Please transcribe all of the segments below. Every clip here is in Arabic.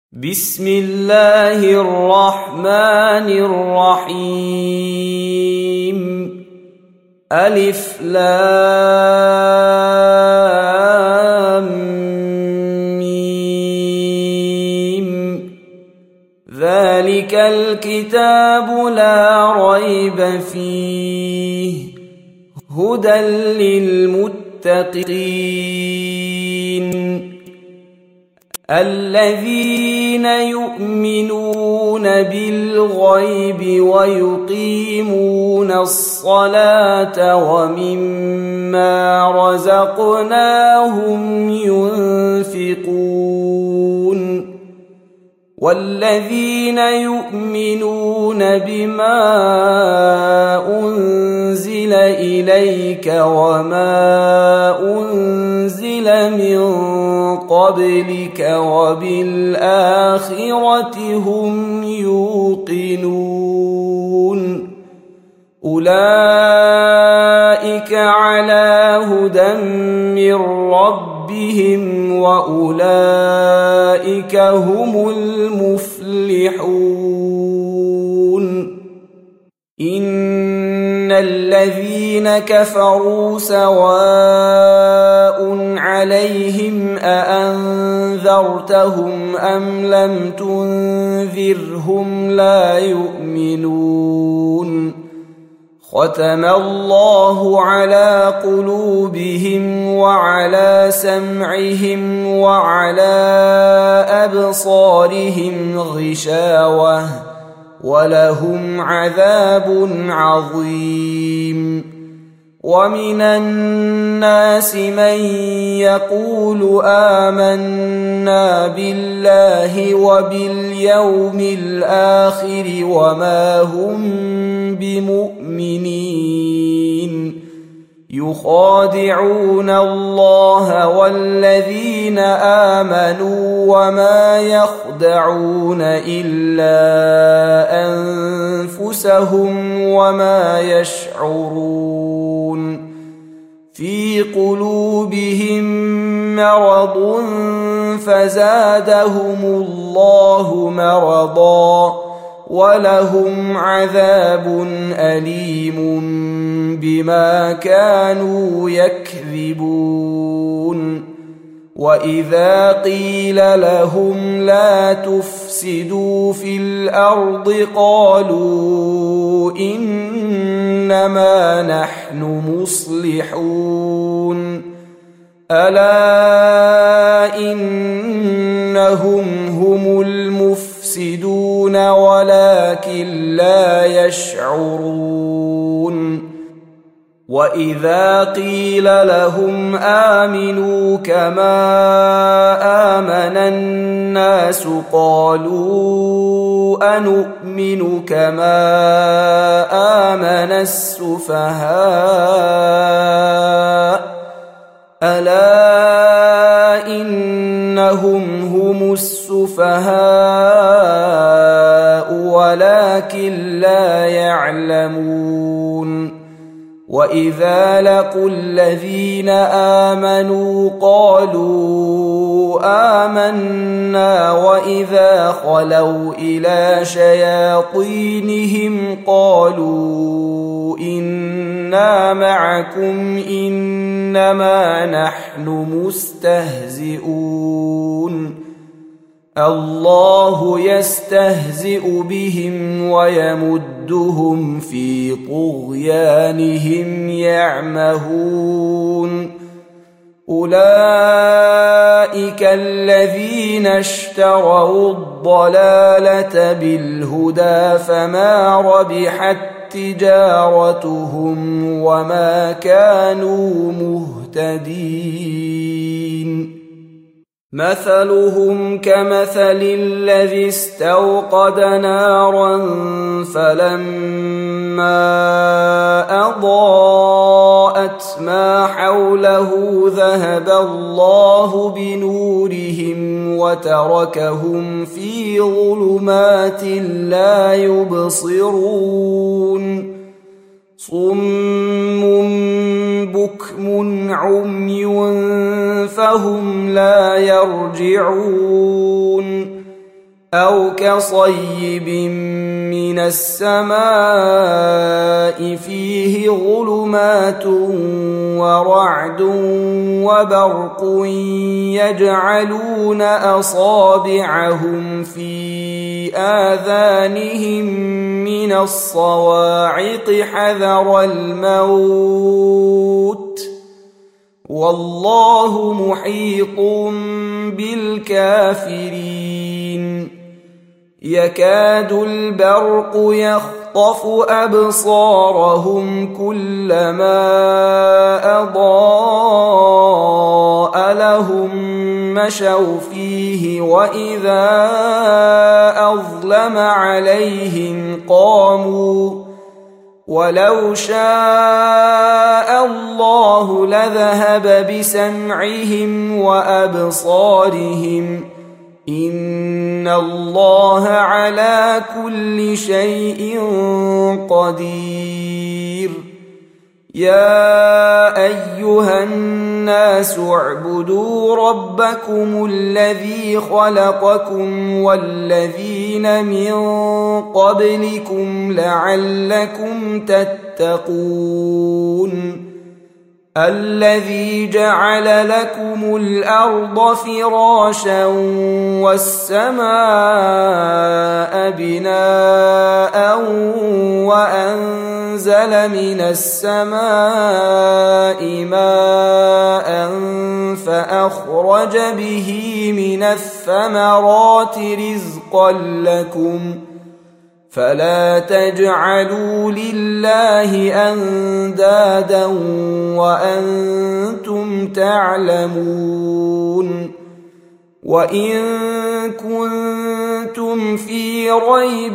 بسم الله الرحمن الرحيم. ألف لام ميم. ذلك الكتاب لا ريب فيه هدى للمتقين الذين يؤمنون بالغيب ويقيمون الصلاة ومما رزقناهم ينفقون والذين يؤمنون بما أنزل إليك وما أنزل من قبلك وبالآخرة هم يوقنون أولئك على هدى من ربهم وأولئك هم المفلحون. إن الذين كفروا سواء عليهم أأنذرتهم أم لم تنذرهم لا يؤمنون. ختم الله على قلوبهم وعلى سمعهم وعلى أبصارهم غشاوة ولهم عذاب عظيم. ومن الناس من يقول آمنا بالله وباليوم الآخر وما هم بمؤمنين يخادعون الله والذين آمنوا وما يخدعون إلا أنفسهم وما يشعرون. في قلوبهم مرض فزادهم الله مرضا ولهم عذاب أليم بما كانوا يكذبون. وإذا قيل لهم لا تفسدوا في الأرض قالوا إنما نحن مصلحون ألا إنهم هم المفسدون ولكن لا يشعرون. وإذا قيل لهم آمنوا كما آمن الناس قالوا أنؤمن كما آمن السفهاء ألا إنهم هم السفهاء ولكن لا يعلمون. وإذا لقوا الذين آمنوا قالوا آمنا وإذا خلوا إلى شياطينهم قالوا إنا معكم إنما نحن مستهزئون. الله يستهزئ بهم ويمدهم في طغيانهم يعمهون. أولئك الذين اشتروا الضلالة بالهدى فما ربحت تجارتهم وما كانوا مهتدين. مثلهم كمثل الذي استوقد نارا فلما أضاءت ما حوله ذهب الله بنورهم وتركهم في ظلمات لا يبصرون. صم بكم عمي فهم لا يرجعون أو كصيب من السماء فيه ظلمات ورعد وبرق يجعلون أصابعهم في آذانهم من الصواعق حذر الموت والله محيط بالكافرين يكاد البرق يخطف أبصارهم كلما أضاء لهم مشوا فيه وإذا أظلم عليهم قاموا ولو شاء الله لذهب بسمعهم وأبصارهم إن الله على كل شيء قدير يا أيها الناس اعبدوا ربكم الذي خلقكم والذين من قبلكم لعلكم تتقون الذي جعل لكم الأرض فراشا والسماء بناء وأنزل من السماء ماء فأخرج به من الثمرات رزقا لكم فلا تجعلوا لله أندادا وأنتم تعلمون وإن كنتم في ريب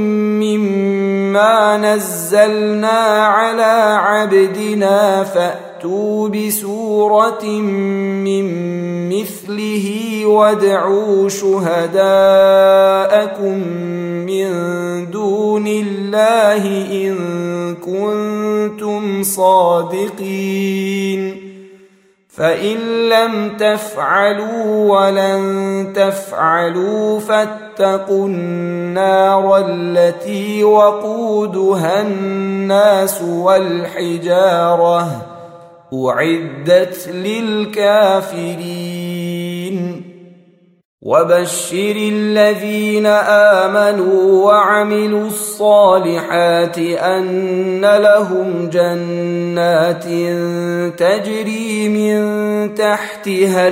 مما نزلنا على عبدنا فأتوا بسورة من مثله وادعوا شهداءكم من دون الله إن كنتم صادقين فإن لم تفعلوا ولن تفعلوا فاتقوا النار التي وقودها الناس والحجارة أعدت للكافرين وبشر الذين آمنوا وعملوا الصالحات أن لهم جنات تجري من تحتها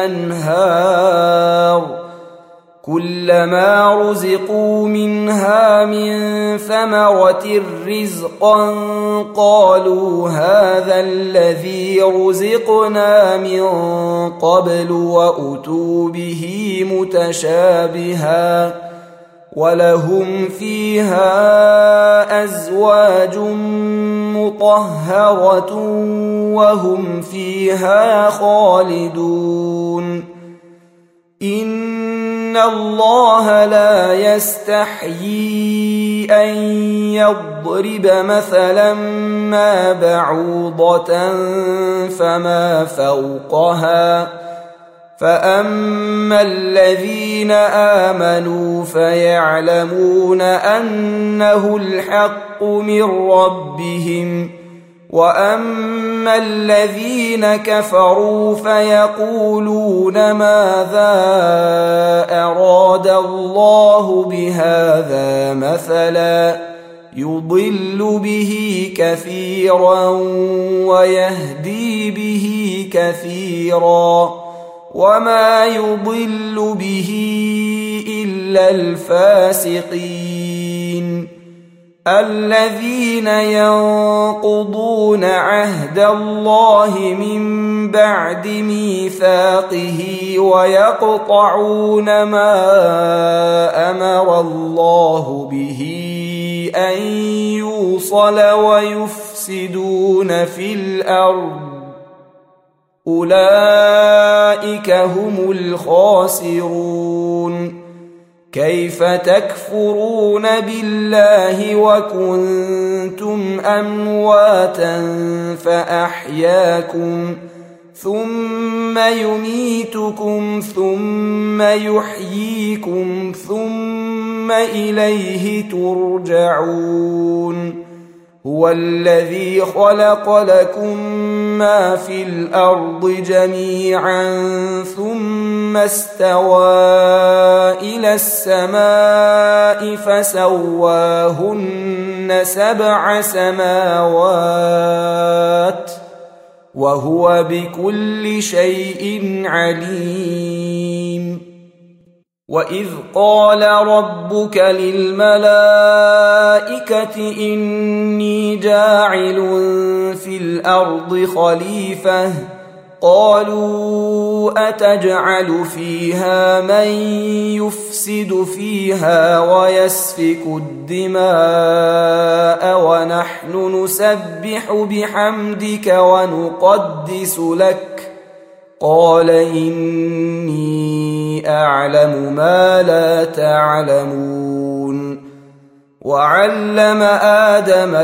الأنهار كلما رزقوا منها من ثمرة رزقا قالوا هذا الذي رزقنا من قبل وأتوا به متشابها ولهم فيها أزواج مطهرة وهم فيها خالدون إن الله لا يستحيي أن يضرب مثلا ما بعوضة فما فوقها فأما الذين آمنوا فيعلمون أنه الحق من ربهم وأما الذين كفروا فيقولون ماذا أراد الله بهذا مثلا يضل به كثيرا ويهدي به كثيرا وما يضل به إلا الفاسقين الذين ينقضون عهد الله من بعد ميثاقه ويقطعون ما أمر الله به أن يوصل ويفسدون في الأرض أولئك هم الخاسرون كيف تكفرون بالله وكنتم أمواتا فأحياكم ثم يميتكم ثم يحييكم ثم إليه ترجعون هو الذي خلق لكم ما في الأرض جميعا ثم استوى إلى السماء فسواهن 7 سماوات وهو بكل شيء عليم وإذ قال ربك للملائكة إني جاعل في الأرض خليفة قالوا أتجعل فيها من يفسد فيها ويسفك الدماء ونحن نسبح بحمدك ونقدس لك قال إني أعلم ما لا تعلمون وعلم آدم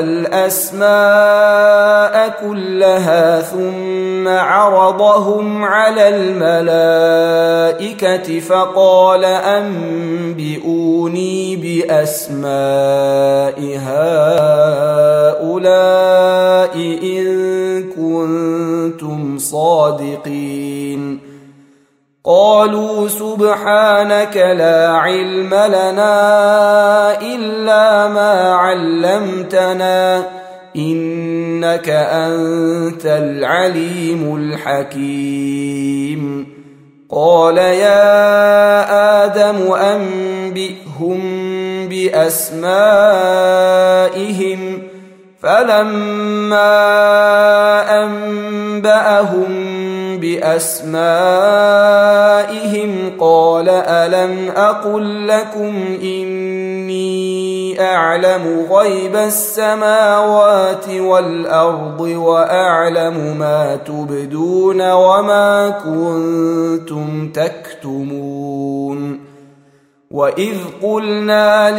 الأسماء كلها ثم عرضهم على الملائكة فقال أنبئوني بأسماء هؤلاء إن كنتم صادقين قالوا سبحانك لا علم لنا إلا ما علمتنا إنك أنت العليم الحكيم قال يا آدم أنبئهم بأسمائهم فلما أنبأهم بأسمائهم قال ألم أقل لكم إني أعلم غيب السماوات والأرض وأعلم ما تبدون وما كنتم تكتمون وإذ قلنا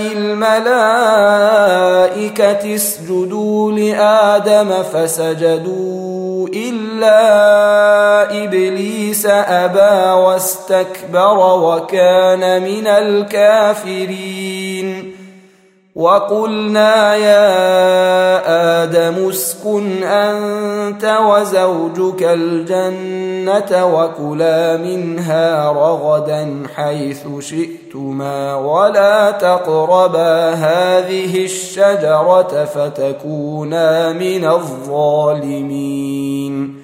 للملائكة اسجدوا لآدم فسجدوا إلا إبليس أبى واستكبر وكان من الكافرين وقلنا يا آدم اسكن أنت وزوجك الجنة وكلا منها رغدا حيث شئتما ولا تقربا هذه الشجرة فتكونا من الظالمين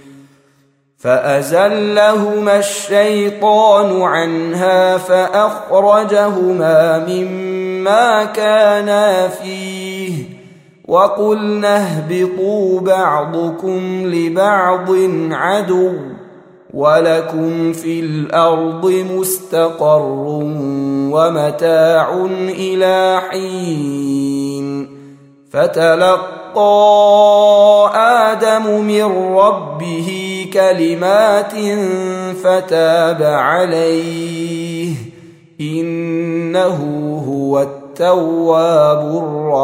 فأزلهما الشيطان عنها فأخرجهما مما كانا فيه وقلنا اهبطوا بعضكم لبعض عدو ولكم في الأرض مستقر ومتاع إلى حين فتلقى آدم من ربه كلمات فتاب عليه إنه هو التواب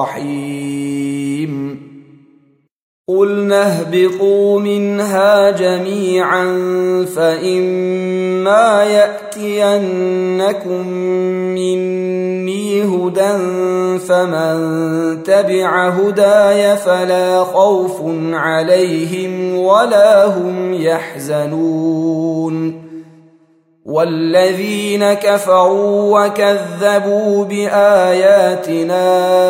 الرحيم قلنا اهبطوا منها جميعا فإما يأتينكم مني هدى فمن تبع هداي فلا خوف عليهم ولا هم يحزنون والذين كفروا وكذبوا بآياتنا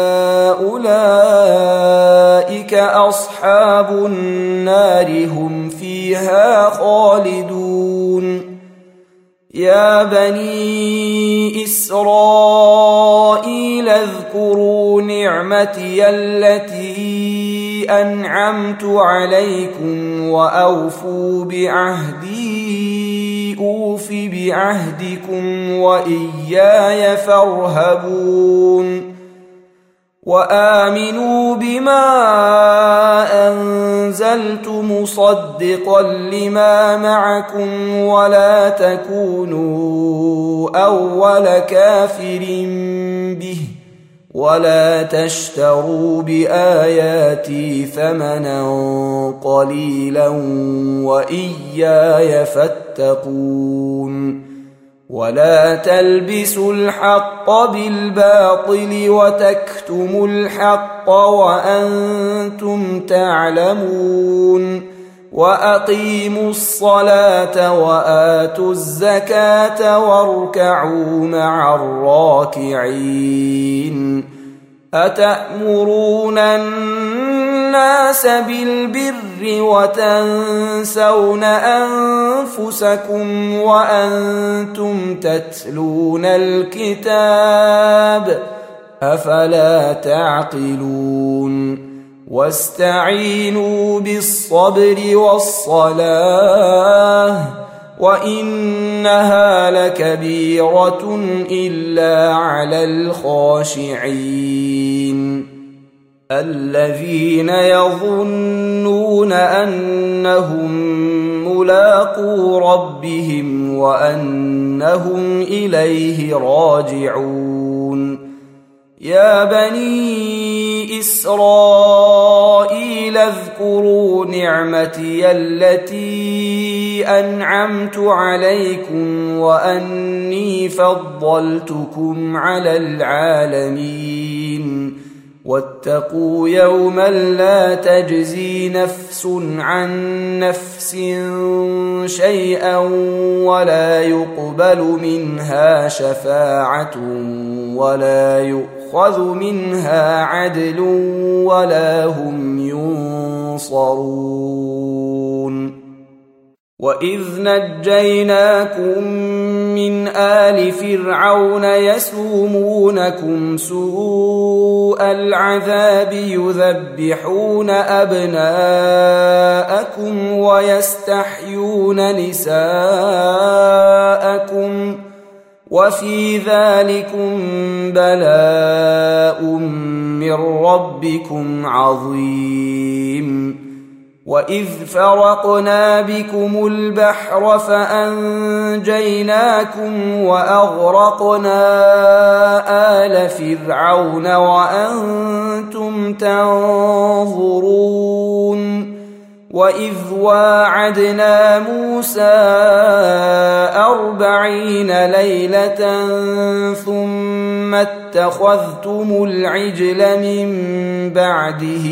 أولئك أصحاب النار هم فيها خالدون يا بني إسرائيل اذكروا نعمتي التي أنعمت عليكم وأوفوا بعهدي أوف بعهدكم وإياي فارهبون وآمنوا بما أنزلت مصدقا لما معكم ولا تكونوا أول كافر به ولا تشتروا بآياتي ثمنا قليلا وإياي فاتقون ولا تلبسوا الحق بالباطل وتكتموا الحق وأنتم تعلمون وأقيموا الصلاة وآتوا الزكاة واركعوا مع الراكعين أتأمرون الناس بالبر وتنسون أنفسكم وأنتم تتلون الكتاب أفلا تعقلون واستعينوا بالصبر والصلاة وإنها لكبيرة إلا على الخاشعين الذين يظنون أنهم ملاقو ربهم وأنهم إليه راجعون يا بني إسرائيل اذكروا نعمتي التي أنعمت عليكم وأني فضلتكم على العالمين واتقوا يوما لا تجزي نفس عن نفس شيئا ولا يقبل منها شفاعة ولا يؤخذ منها عدل ولا هم ينصرون وإذ نجيناكم من آل فرعون يسومونكم سوء العذاب يذبحون أبناءكم ويستحيون نساءكم وفي ذلكم بلاء من ربكم عظيم وإذ فرقنا بكم البحر فأنجيناكم وأغرقنا آل فرعون وأنتم تنظرون وإذ واعدنا موسى 40 ليلة ثم اتخذتم العجل من بعده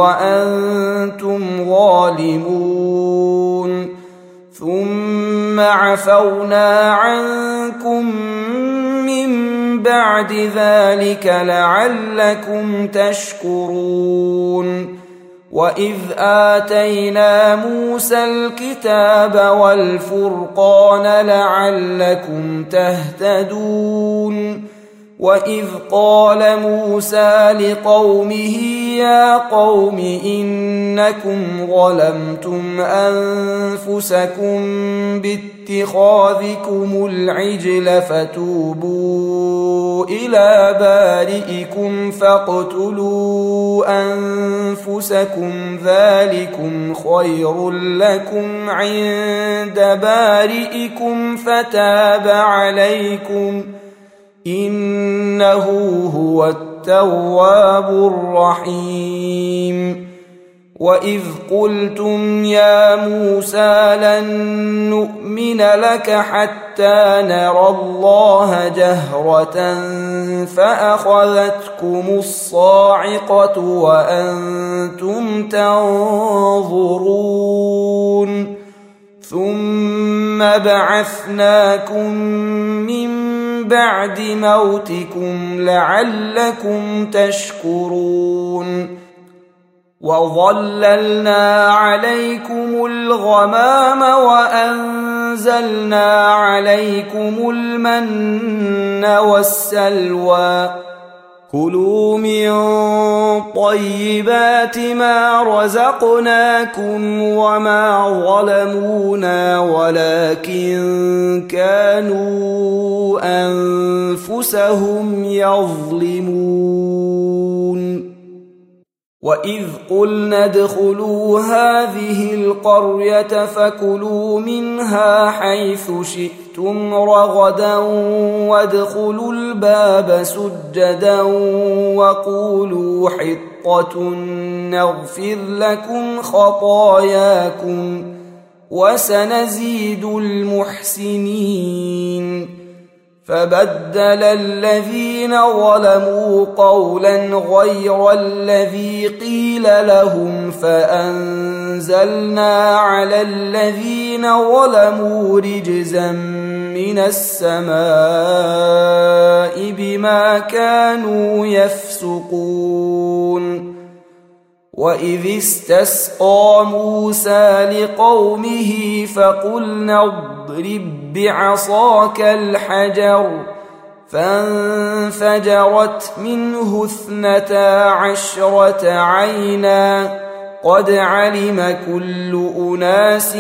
وأنتم ظالمون ثم عفونا عنكم من بعد ذلك لعلكم تشكرون وإذ آتينا موسى الكتاب والفرقان لعلكم تهتدون وإذ قال موسى لقومه يا قوم إنكم ظلمتم أنفسكم باتخاذكم العجل فتوبوا إلى بارئكم فاقتلوا أنفسكم ذلكم خير لكم عند بارئكم فتاب عليكم إنه هو التواب الرحيم وإذ قلتم يا موسى لن نؤمن لك حتى نرى الله جهرة فأخذتكم الصاعقة وأنتم تنظرون ثم بعثناكم من بعد موتكم لعلكم تشكرون وظللنا عليكم الغمام وأنزلنا عليكم المن والسلوى كلوا من طيبات ما رزقناكم وما ظلمونا ولكن كانوا أنفسهم يظلمون وإذ قلنا ادخلوا هذه القرية فكلوا منها حيث شئتم رغدا وادخلوا الباب سجدا وقولوا حطة نغفر لكم خطاياكم وسنزيد المحسنين. فبدل الذين ظلموا قولا غير الذي قيل لهم فأنزلنا على الذين ظلموا رجزا من السماء بما كانوا يفسقون. وإذ استسقى موسى لقومه فقلنا اضرب بعصاك الحجر فانفجرت منه 12 عينا قد علم كل أناس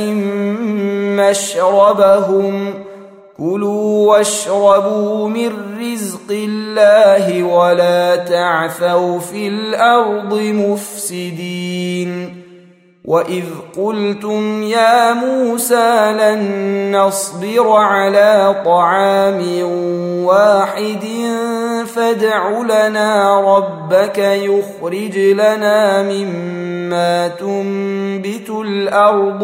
مشربهم كلوا واشربوا من رزق الله ولا تعثوا في الأرض مفسدين. وإذ قلتم يا موسى لن نصبر على طعام واحد فادع لنا ربك يخرج لنا مما تنبت الأرض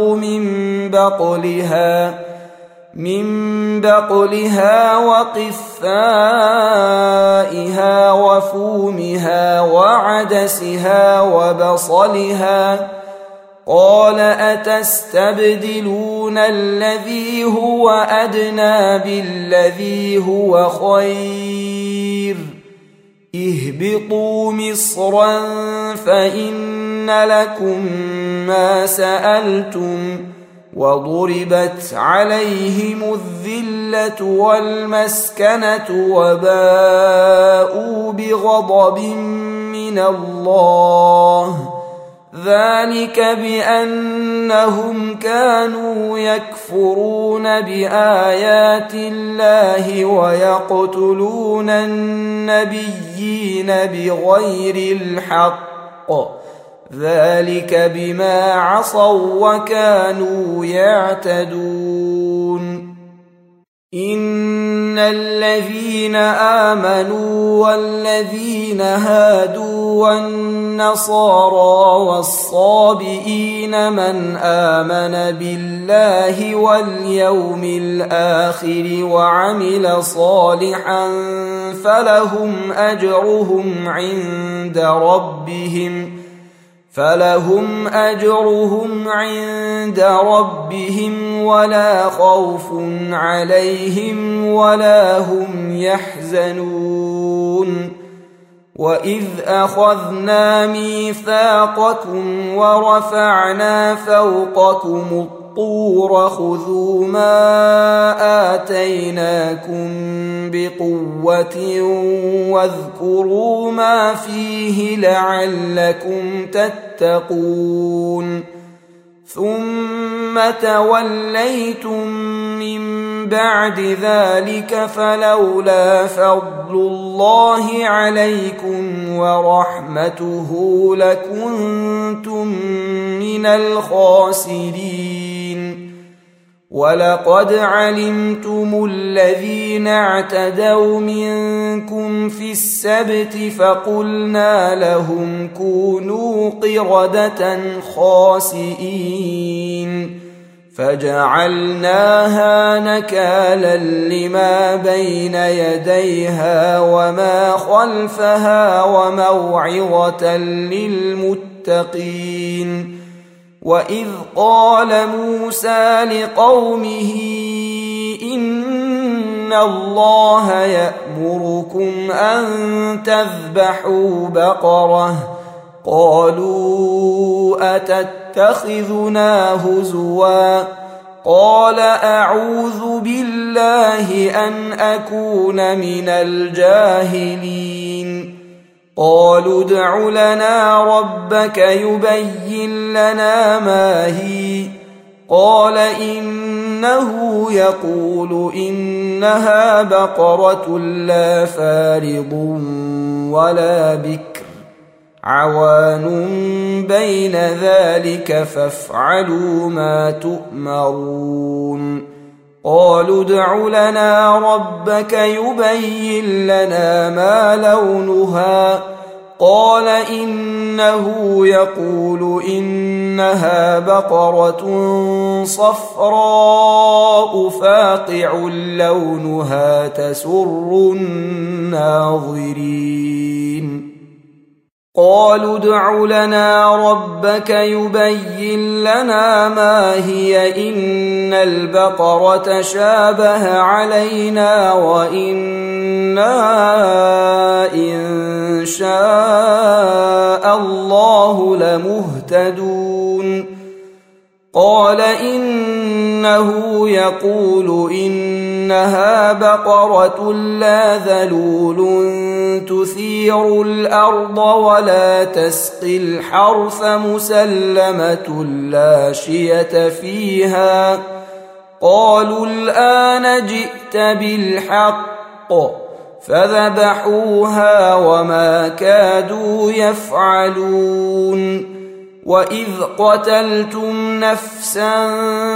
من بقلها وقثائها وفومها وعدسها وبصلها قال أتستبدلون الذي هو أدنى بالذي هو خير اهبطوا مصرا فإن لكم ما سألتم وضربت عليهم الذلة والمسكنة وباءوا بغضب من الله ذلك بأنهم كانوا يكفرون بآيات الله ويقتلون النبيين بغير الحق ذلك بما عصوا وكانوا يعتدون. إن الذين آمنوا والذين هادوا والنصارى والصابئين من آمن بالله واليوم الآخر وعمل صالحا فلهم أجرهم عند ربهم ولا خوف عليهم ولا هم يحزنون. وإذ أخذنا ميثاقكم ورفعنا فوقكم الطور خذوا ما آتيناكم بقوة واذكروا ما فيه لعلكم تتقون. ثم توليتم من بعد ذلك فلولا فضل الله عليكم ورحمته لكنتم من الخاسرين. ولقد علمتم الذين اعتدوا منكم في السبت فقلنا لهم كونوا قردة خاسئين فجعلناها نكالا لما بين يديها وما خلفها وموعظة للمتقين. وإذ قال موسى لقومه إن الله يأمركم أن تذبحوا بقرة قالوا أتتخذنا هزوا قال أعوذ بالله أن أكون من الجاهلين. قالوا ادع لنا ربك يبين لنا ما هي قال إنه يقول إنها بقرة لا فارض ولا بكر عوان بين ذلك فافعلوا ما تؤمرون قالوا ادع لنا ربك يبين لنا ما لونها قال إنه يقول إنها بقرة صفراء فاقع لونها تسر الناظرين قالوا ادع لنا ربك يبين لنا ما هي إن البقرة شابه علينا وإنا إن شاء الله لمهتدون قال إنه يقول إنها بقرة لا ذلول تثير الأرض ولا تسقي الحرث مسلمة لا شية فيها قالوا الآن جئت بالحق فذبحوها وما كادوا يفعلون وإذ قتلتم نفسا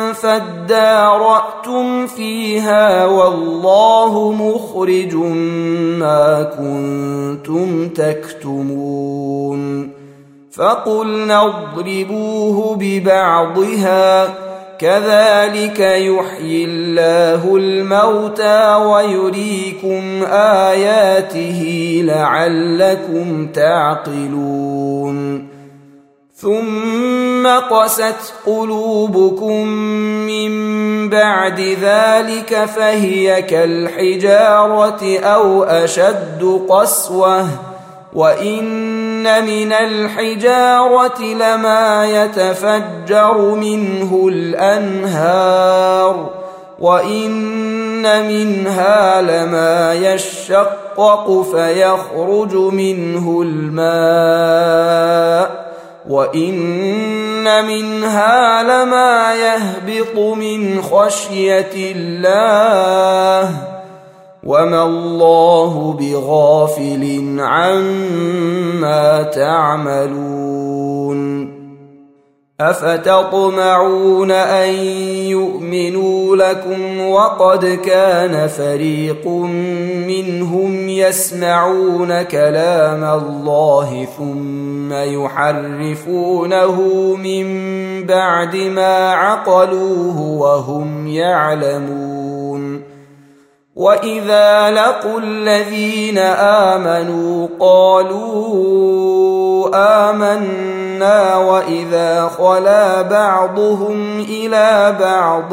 فادارأتم فيها والله مخرج ما كنتم تكتمون فقلنا اضربوه ببعضها كذلك يحيي الله الموتى ويريكم آياته لعلكم تعقلون ثم قست قلوبكم من بعد ذلك فهي كالحجارة أو أشد قسوة وإن من الحجارة لما يتفجر منه الأنهار وإن منها لما يشقق فيخرج منه الماء وإن منها لما يهبط من خشية الله وما الله بغافل عما تعملون أفتطمعون أن يؤمنوا لكم وقد كان فريق منهم يسمعون كلام الله ثم يحرفونه من بعد ما عقلوه وهم يعلمون وإذا لقوا الذين آمنوا قالوا آمنا وإذا خلا بعضهم إلى بعض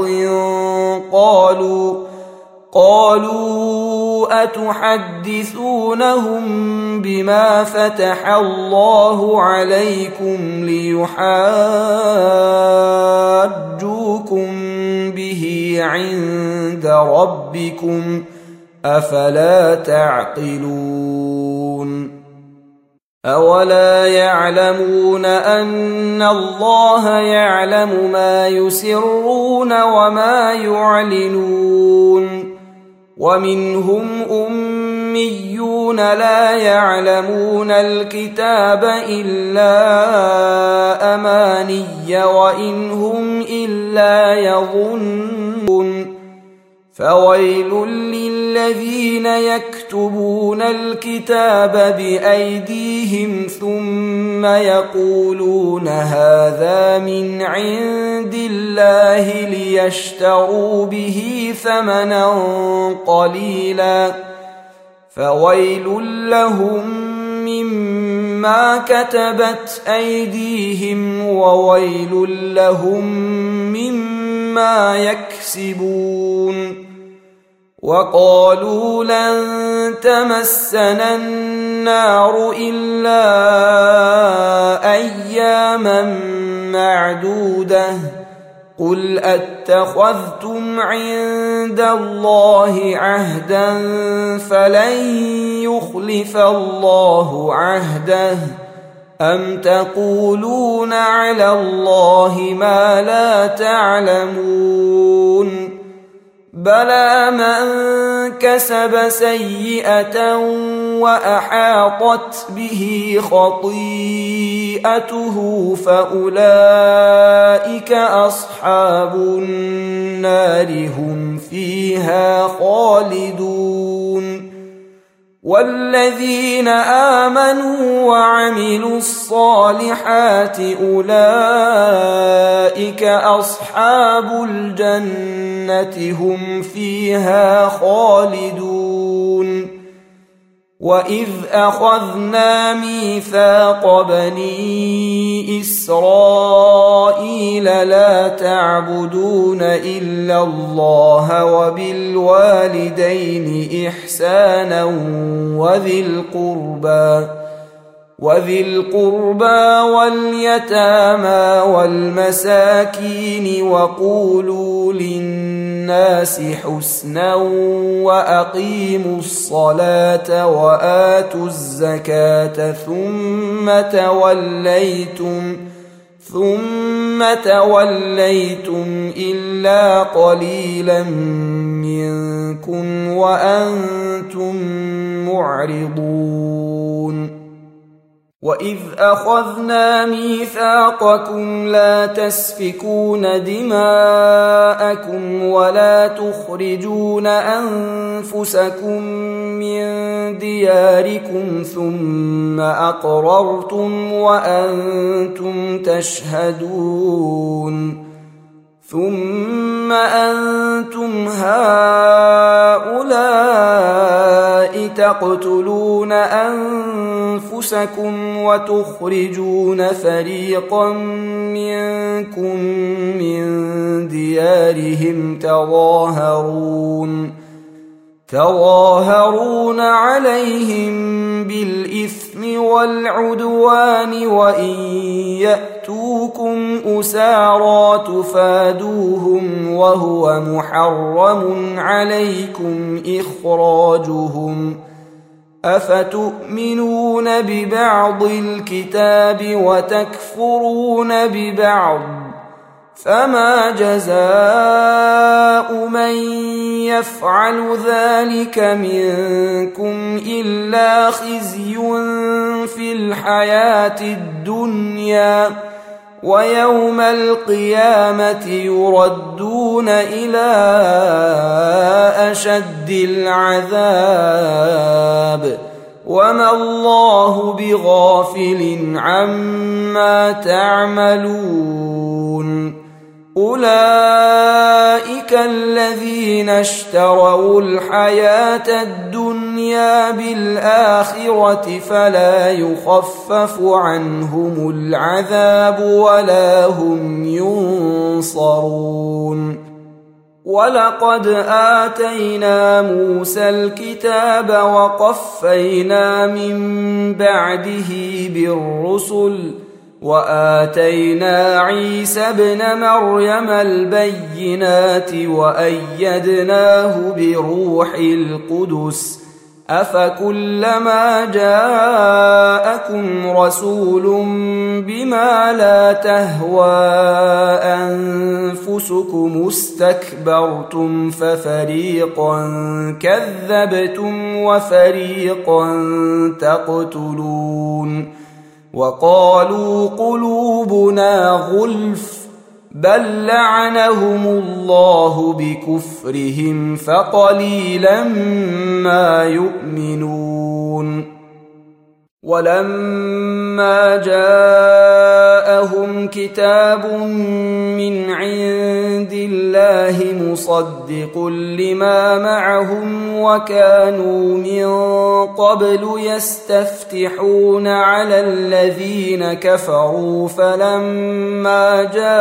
قالوا أتحدثونهم بما فتح الله عليكم ليحاجوكم به عند ربكم أفلا تعقلون أولا يعلمون أن الله يعلم ما يسرون وما يعلنون ومنهم أميون لا يعلمون الكتاب إلا أماني وإن هم إلا يظنون فويل للذين يكتبون الكتاب بأيديهم ثم يقولون هذا من عند الله ليشتروا به ثمنا قليلا فويل لهم مما كتبت أيديهم وويل لهم مما يكسبون وقالوا لن تمسنا النار إلا أياما معدودة قل أتخذتم عند الله عهدا فلن يخلف الله عهده أم تقولون على الله ما لا تعلمون بلى من كسب سيئة وأحاطت به خطيئته فأولئك أصحاب النار هم فيها خالدون والذين آمنوا وعملوا الصالحات أولئك أصحاب الجنة هم فيها خالدون وإذ أخذنا ميثاق بني إسرائيل لا تعبدون إلا الله وبالوالدين إحسانا وذي القربى واليتامى والمساكين وقولوا للناس حسنا وأقيموا الصلاة وآتوا الزكاة ثم توليتم إلا قليلا منكم وأنتم معرضون وإذ أخذنا ميثاقكم لا تسفكون دماءكم ولا تخرجون أنفسكم من دياركم ثم أقررتم وأنتم تشهدون ثم أنتم هؤلاء تقتلون أنفسكم وتخرجون فريقا منكم من ديارهم تظاهرون عليهم بالإثم والعدوان وإن يأتوكم أسارى تفادوهم وهو محرم عليكم إخراجهم أفتؤمنون ببعض الكتاب وتكفرون ببعض فما جزاء من يفعل ذلك منكم إلا خزي في الحياة الدنيا ويوم القيامة يردون إلى أشد العذاب وما الله بغافل عما تعملون أولئك الذين اشتروا الحياة الدنيا بالآخرة فلا يخفف عنهم العذاب ولا هم ينصرون ولقد آتينا موسى الكتاب وقفينا من بعده بالرسل وآتينا عيسى ابن مريم البينات وأيدناه بروح القدس أفكلما جاءكم رسول بما لا تهوى أنفسكم استكبرتم ففريقا كذبتم وفريقا تقتلون وقالوا قلوبنا غلف بل لعنهم الله بكفرهم فقليلا ما يؤمنون ولما جاءهم كتاب من عند الله مصدق لما معهم وكانوا من قبل يستفتحون على الذين كفروا فلما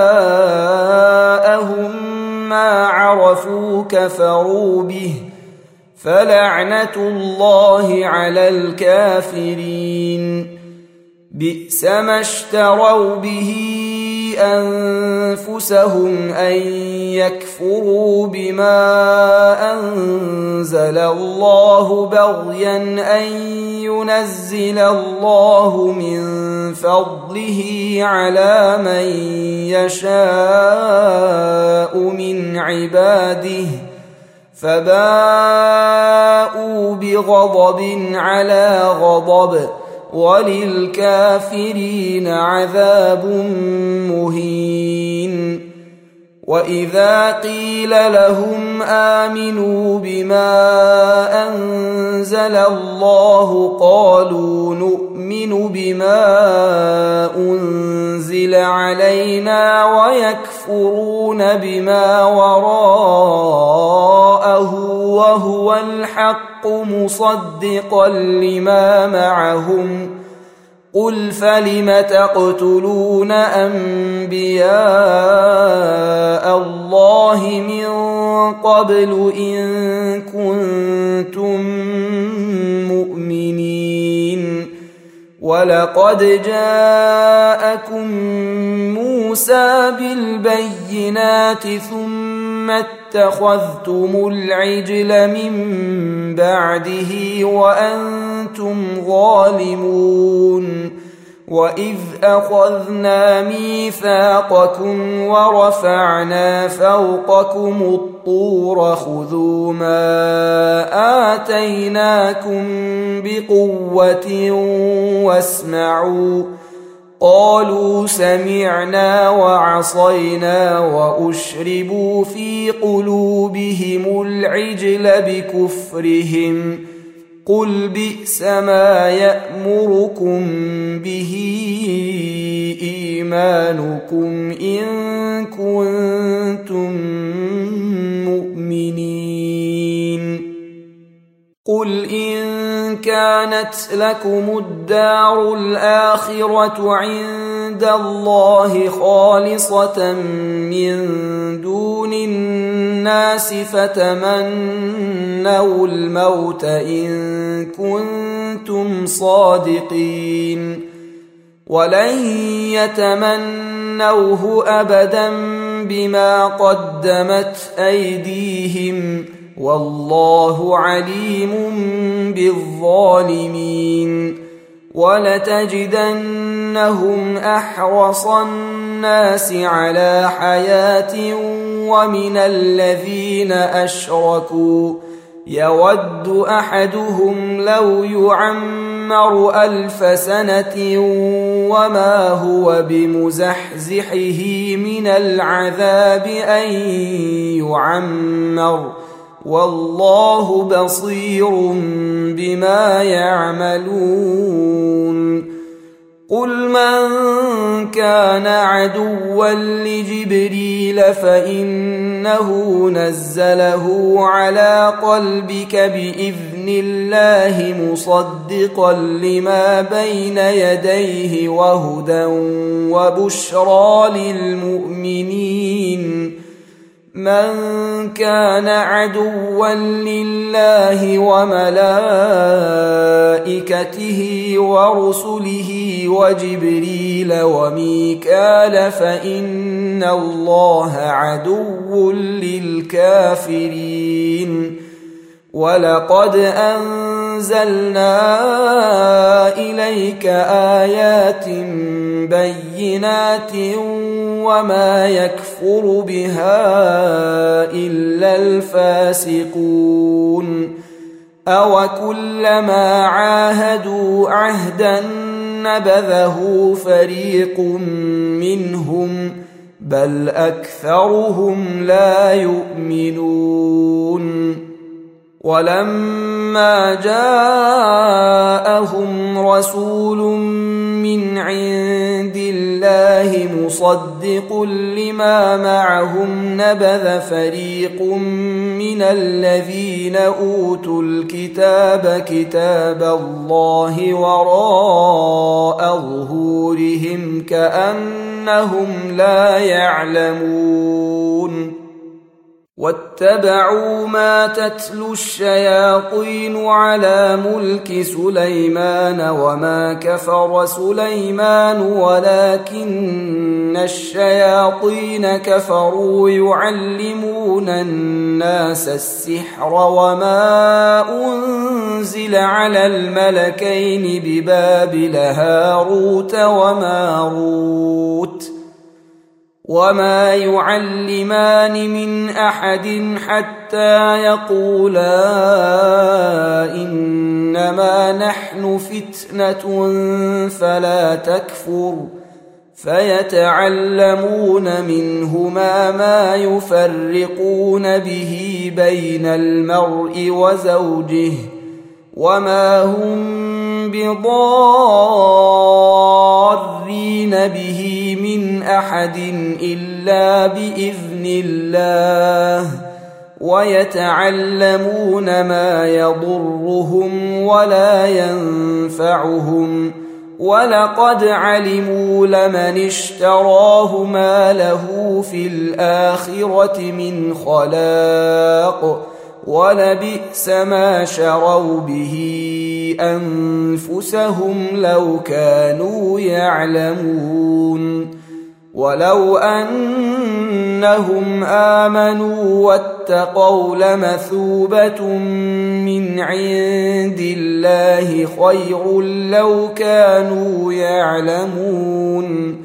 جاءهم ما عرفوا كفروا به فلعنة الله على الكافرين بئس ما اشتروا به أنفسهم أن يكفروا بما أنزل الله بغيا أن ينزل الله من فضله على من يشاء من عباده فباءوا بغضب على غضب وللكافرين عذاب مهين. وإذا قيل لهم آمنوا بما أنزل الله قالوا نؤمن بما أنزل علينا ويكفرون بما وراءه وهو الحق مصدقا لما معهم قل فلم تقتلون أنبياء الله من قبل إن كنتم مؤمنين ولقد جاءكم موسى بالبينات ثم اتخذتم العجل من بعده وأنتم ظالمون. وإذ أخذنا ميثاقكم ورفعنا فوقكم الطور خذوا ما آتيناكم بقوة واسمعوا قالوا سمعنا وعصينا وأشربوا في قلوبهم العجل بكفرهم قل بئس ما يأمركم به إيمانكم إن كنتم مؤمنين. قل إن كانت لكم الدار الآخرة عند الله خالصة من دون الناس فتمنوا الموت إن كنتم صادقين ولن يتمنوه أبدا بما قدمت أيديهم والله عليم بالظالمين. ولتجدنهم أحرص الناس على حياة ومن الذين أشركوا يود أحدهم لو يعمر 1000 سنة وما هو بمزحزحه من العذاب أن يعمر والله بصير بما يعملون. قل من كان عدوا لجبريل فإنه نزله على قلبك بإذن الله مصدقا لما بين يديه وهدى وبشرى للمؤمنين. من كان عدوا لله وملائكته ورسله وجبريل وميكال فإن الله عدو للكافرين. ولقد أنزلنا إليك آيات بينات وما يكفر بها إلا الفاسقون. أوكلما عاهدوا عهدا نبذه فريق منهم بل أكثرهم لا يؤمنون. ولما جاءهم رسول من عند الله مصدق لما معهم نبذ فريق من الذين أوتوا الكتاب كتاب الله وراء ظهورهم كأنهم لا يعلمون. واتبعوا ما تتلو الشياطين على ملك سليمان وما كفر سليمان ولكن الشياطين كفروا يعلمون الناس السحر وما أنزل على الملكين ببابل هاروت وماروت وما يعلمان من أحد حتى يقولا إنما نحن فتنة فلا تكفر فيتعلمون منهما ما يفرقون به بين المرء وزوجه وما هم بضارين به من أحد إلا بإذن الله ويتعلمون ما يضرهم ولا ينفعهم ولقد علموا لمن اشتراه ما له في الآخرة من خلاق ولبئس ما شروا به أنفسهم لو كانوا يعلمون ولو أنهم آمنوا واتقوا لمثوبة من عند الله خير لو كانوا يعلمون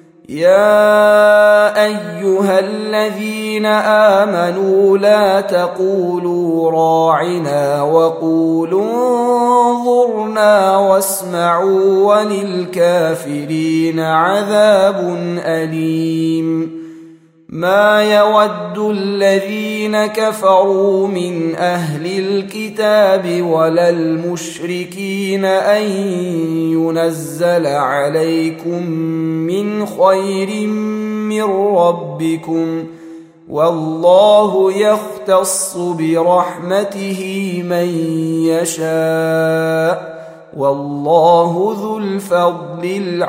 يا أيها الذين آمنوا لا تقولوا راعنا وقولوا انظرنا واسمعوا وللكافرين عذاب أليم ما يود الذين كفروا من أهل الكتاب ولا المشركين أن ينزل عليكم من خير من ربكم والله يختص برحمته من يشاء والله ذو الفضل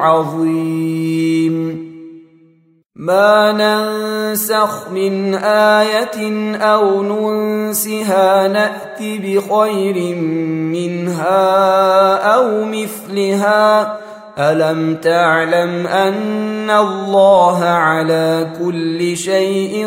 العظيم ما ننسخ من آية أو ننسها نأت بخير منها أو مثلها ألم تعلم أن الله على كل شيء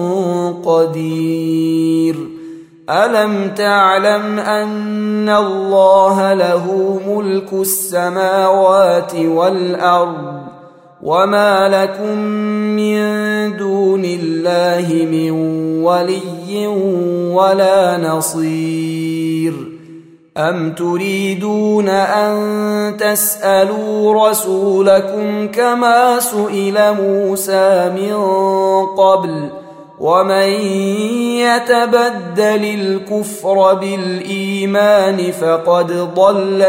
قدير ألم تعلم أن الله له ملك السماوات والأرض وما لكم من دون الله من ولي ولا نصير أم تريدون أن تسألوا رسولكم كما سئل موسى من قبل ومن يتبدل الكفر بالإيمان فقد ضل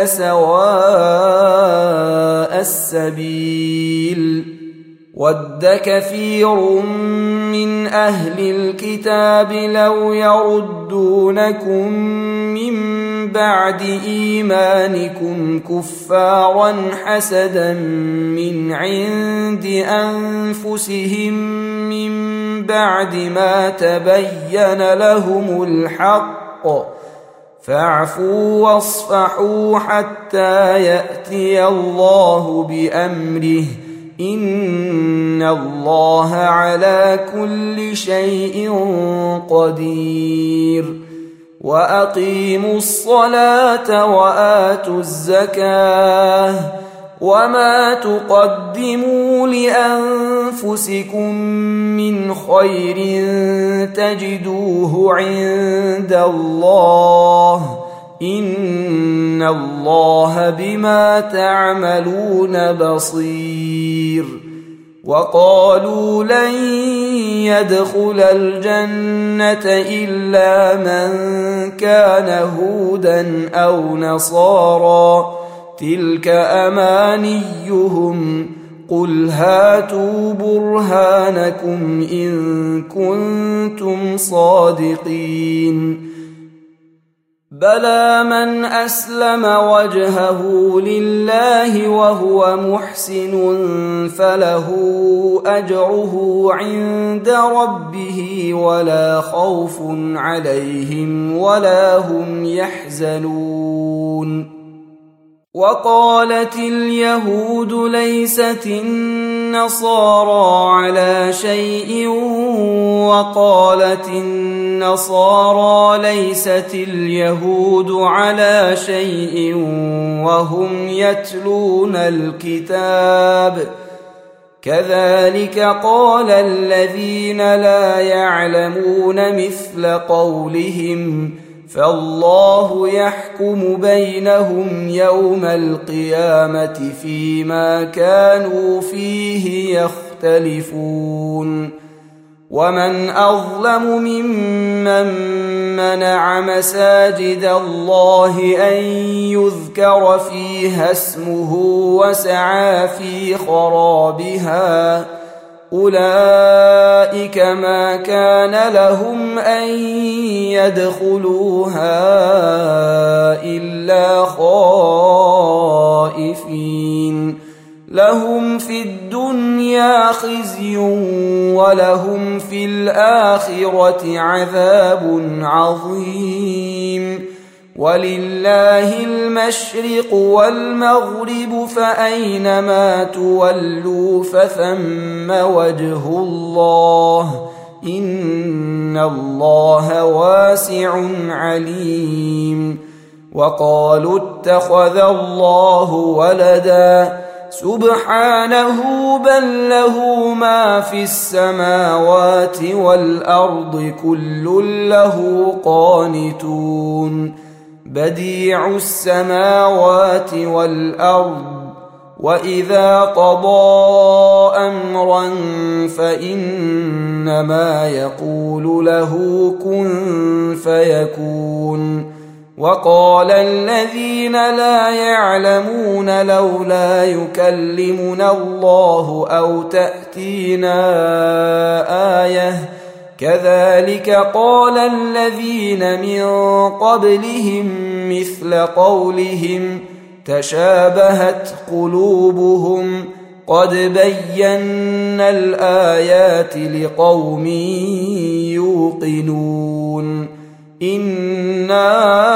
سواء السبيل ود كثير من أهل الكتاب لو يردونكم من بعد إيمانكم كفارا حسدا من عند أنفسهم من بعد ما تبين لهم الحق فاعفوا واصفحوا حتى يأتي الله بأمره إن الله على كل شيء قدير وأقيموا الصلاة وآتوا الزكاة وما تقدموا لأنفسكم من خير تجدوه عند الله إن الله بما تعملون بصير وقالوا لن يدخل الجنة إلا من كان هودا أو نصارى تلك أمانيهم قل هاتوا برهانكم إن كنتم صادقين بلى من أسلم وجهه لله وهو محسن فله أجره عند ربه ولا خوف عليهم ولا هم يحزنون وقالت اليهود ليست النصارى على شيء وقالت النصارى ليست اليهود على شيء وهم يتلون الكتاب كذلك قال الذين لا يعلمون مثل قولهم فالله يحكم بينهم يوم القيامة فيما كانوا فيه يختلفون ومن أظلم ممن منع مساجد الله أن يذكر فيها اسمه وسعى في خرابها أولئك ما كان لهم أن يدخلوها إلا خائفين لهم في الدنيا خزي ولهم في الآخرة عذاب عظيم ولله المشرق والمغرب فأينما تولوا فثم وجه الله إن الله واسع عليم وقالوا اتخذ الله ولدا سبحانه بل له ما في السماوات والأرض كل له قانتون بديع السماوات والأرض وإذا قضى أمرا فإنما يقول له كن فيكون وقال الذين لا يعلمون لولا يكلمنا الله أو تأتينا آية كذلك قال الذين من قبلهم مثل قولهم تشابهت قلوبهم قد بينا الآيات لقوم يوقنون إنا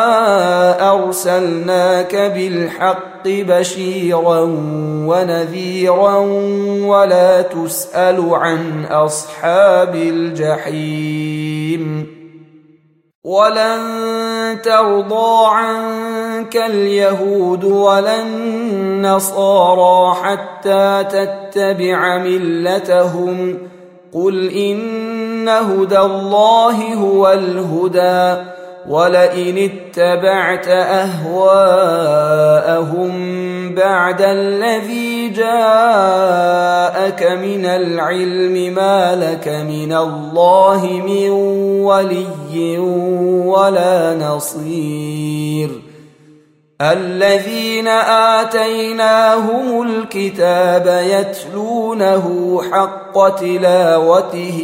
أرسلناك بالحق بشيرا ونذيرا ولا تسأل عن أصحاب الجحيم ولن ترضى عنك اليهود ولا النصارى حتى تتبع ملتهم قل إن هدى الله هو الهدى ولئن اتبعت أهواءهم بعد الذي جاءك من العلم ما لك من الله من ولي ولا نصير الذين آتيناهم الكتاب يتلونه حق تلاوته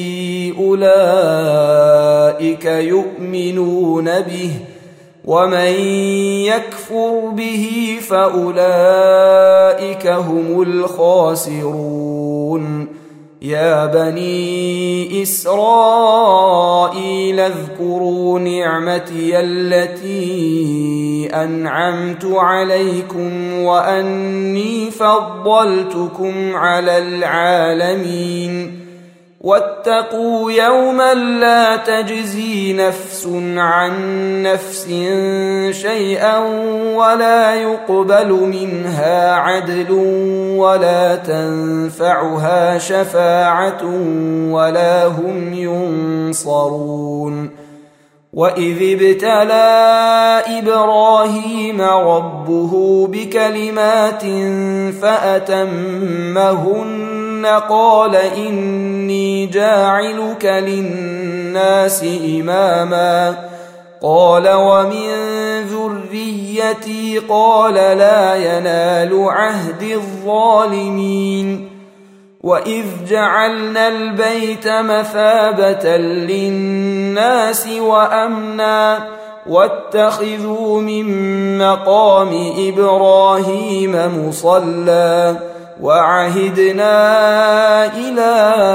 أولئك يؤمنون به ومن يكفر به فأولئك هم الخاسرون يا بني إسرائيل اذكروا نعمتي التي أنعمت عليكم وأني فضلتكم على العالمين واتقوا يوما لا تجزي نفس عن نفس شيئا ولا يقبل منها عدل ولا تنفعها شفاعة ولا هم ينصرون وإذ ابتلى إبراهيم ربه بكلمات فأتمهن قال إني جاعلك للناس إماما قال ومن ذريتي قال لا ينال عهد الظالمين وإذ جعلنا البيت مثابة للناس وأمنا واتخذوا من مقام إبراهيم مصلى وعهدنا إلى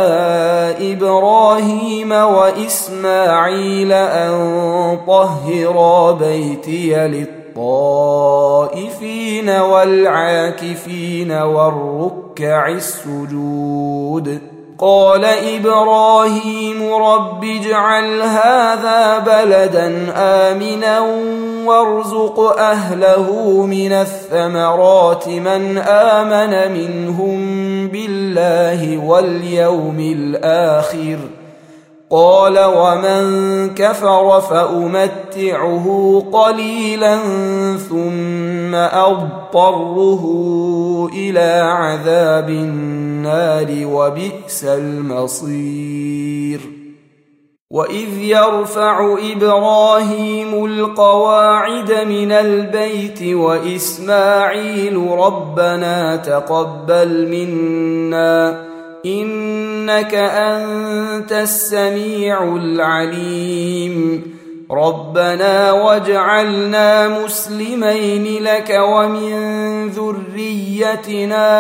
إبراهيم وإسماعيل أن طهرا بيتي للطائفين والعاكفين والركع السجود قال إبراهيم رب اجعل هذا بلدا آمنا وارزق أهله من الثمرات من آمن منهم بالله واليوم الآخر قال ومن كفر فأمتعه قليلا ثم أضطره إلى عذاب النار وبئس المصير وإذ يرفع إبراهيم القواعد من البيت وإسماعيل ربنا تقبل منا إنك أنت السميع العليم ربنا واجعلنا مسلمين لك ومن ذريتنا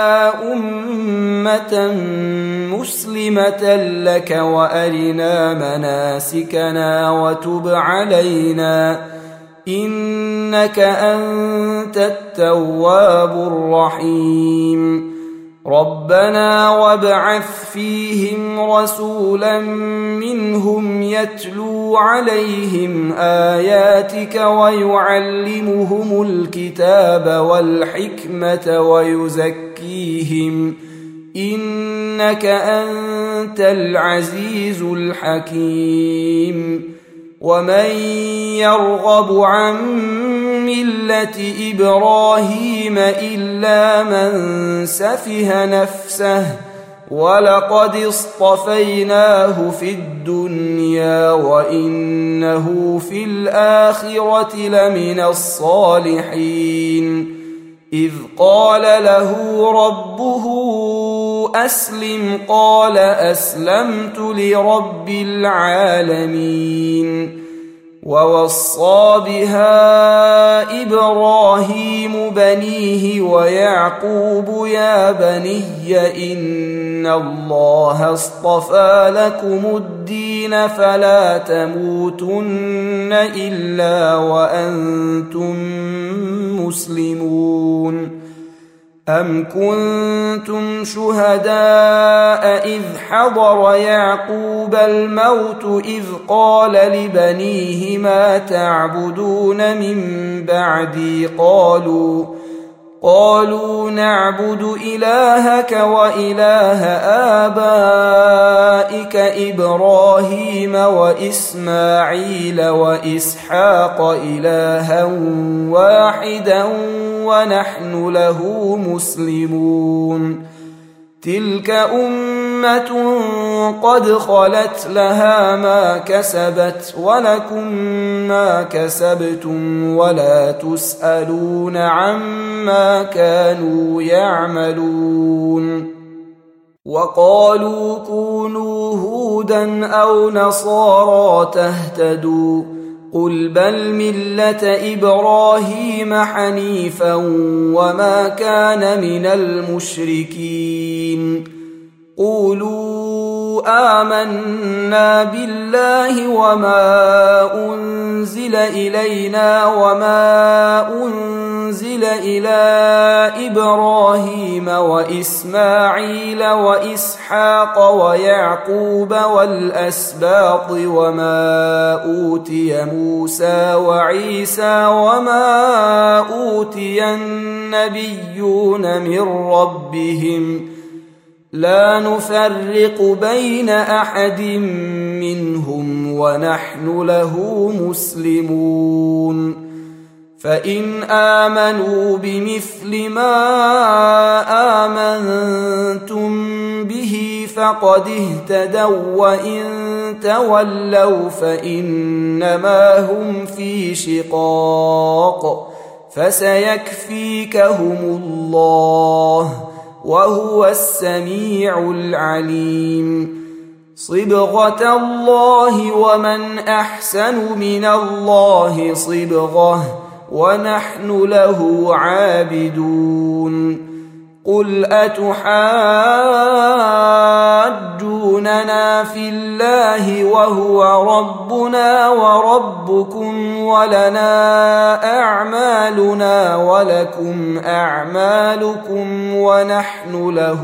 أمة مسلمة لك وأرنا مناسكنا وتب علينا إنك أنت التواب الرحيم ربنا وابعث فيهم رسولا منهم يتلو عليهم آياتك ويعلمهم الكتاب والحكمة ويزكيهم إنك أنت العزيز الحكيم ومن يرغب عن ملة إبراهيم إلا من سفه نفسه ولقد اصطفيناه في الدنيا وإنه في الآخرة لمن الصالحين إذ قال له ربه أسلم قال أسلمت لرب العالمين ووصى بها إبراهيم بنيه ويعقوب يا بني إن الله اصطفى لكم الدين فلا تموتن إلا وأنتم مسلمون أم كنتم شهداء إذ حضر يعقوب الموت إذ قال لبنيه ما تعبدون من بعدي قالوا نعبد إلهك وإله آبائك إبراهيم وإسماعيل وإسحاق إلها واحدا ونحن له مسلمون تلك أمة قد خلت لها ما كسبت ولكم ما كسبتم ولا تسألون عما كانوا يعملون وقالوا كونوا هودا أو نصارى تهتدوا قل بل ملة إبراهيم حنيفا وما كان من المشركين قولوا آمنا بالله وما أنزل إلينا وما أنزل إلى إبراهيم وإسماعيل وإسحاق ويعقوب والأسباط وما أوتي موسى وعيسى وما أوتي النبيون من ربهم لا نفرق بين أحد منهم ونحن له مسلمون فإن آمنوا بمثل ما آمنتم به فقد اهتدوا وإن تولوا فإنما هم في شقاق فسيكفيكهم الله وهو السميع العليم صبغة الله ومن أحسن من الله صبغة ونحن له عابدون قل أتحاجوننا في الله وهو ربنا وربكم ولنا أعمالنا ولكم أعمالكم ونحن له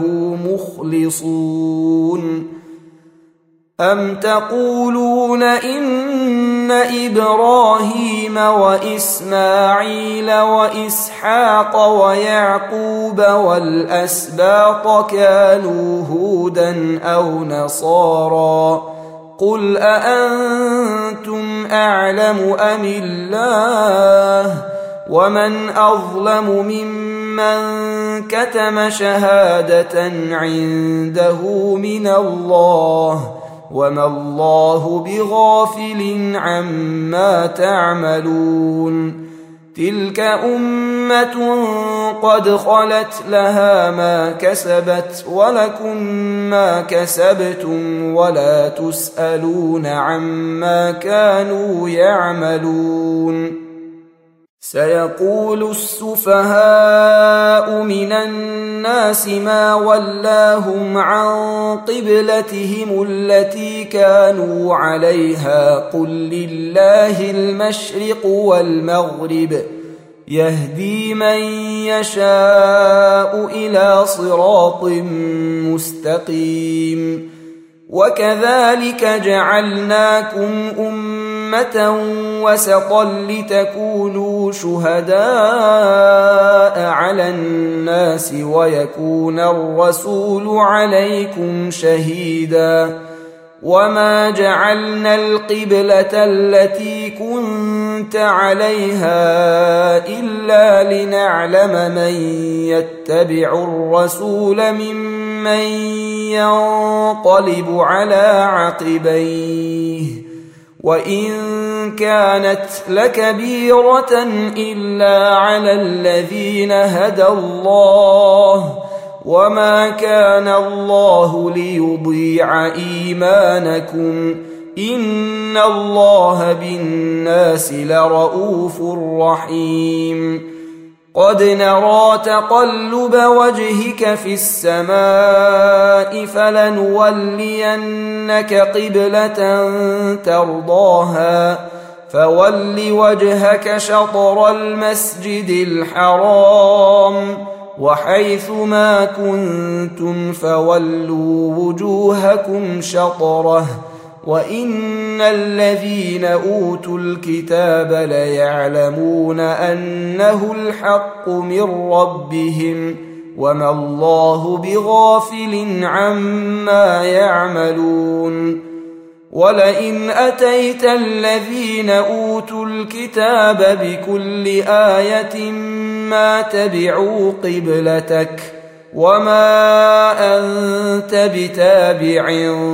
مخلصون أم تقولون إن إبراهيم وإسماعيل وإسحاق ويعقوب والأسباط كانوا هودا أو نصارى قل أأنتم أعلم أم الله ومن أظلم ممن كتم شهادة عنده من الله وما الله بغافل عما تعملون تلك أمة قد خلت لها ما كسبت ولكم ما كسبتم ولا تسألون عما كانوا يعملون سيقول السفهاء من الناس ما ولاهم عن قبلتهم التي كانوا عليها قل لله المشرق والمغرب يهدي من يشاء إلى صراط مستقيم وكذلك جعلناكم أمة وسطا لتكونوا شهداء على الناس ويكون الرسول عليكم شهيدا وما جعلنا القبلة التي كنت عليها إلا لنعلم من يتبع الرسول ممن ينقلب على عقبيه وإن كانت لكبيرة إلا على الذين هدى الله وما كان الله ليضيع إيمانكم إن الله بالناس لرؤوف رحيم قد نرى تقلب وجهك في السماء فلنولينك قبلة ترضاها فول وجهك شطر المسجد الحرام وحيث ما كنتم فولوا وجوهكم شطره وإن الذين أوتوا الكتاب ليعلمون أنه الحق من ربهم وما الله بغافل عما يعملون ولئن أتيت الذين أوتوا الكتاب بكل آية ما تبعوا قبلتك وما أنت بتابع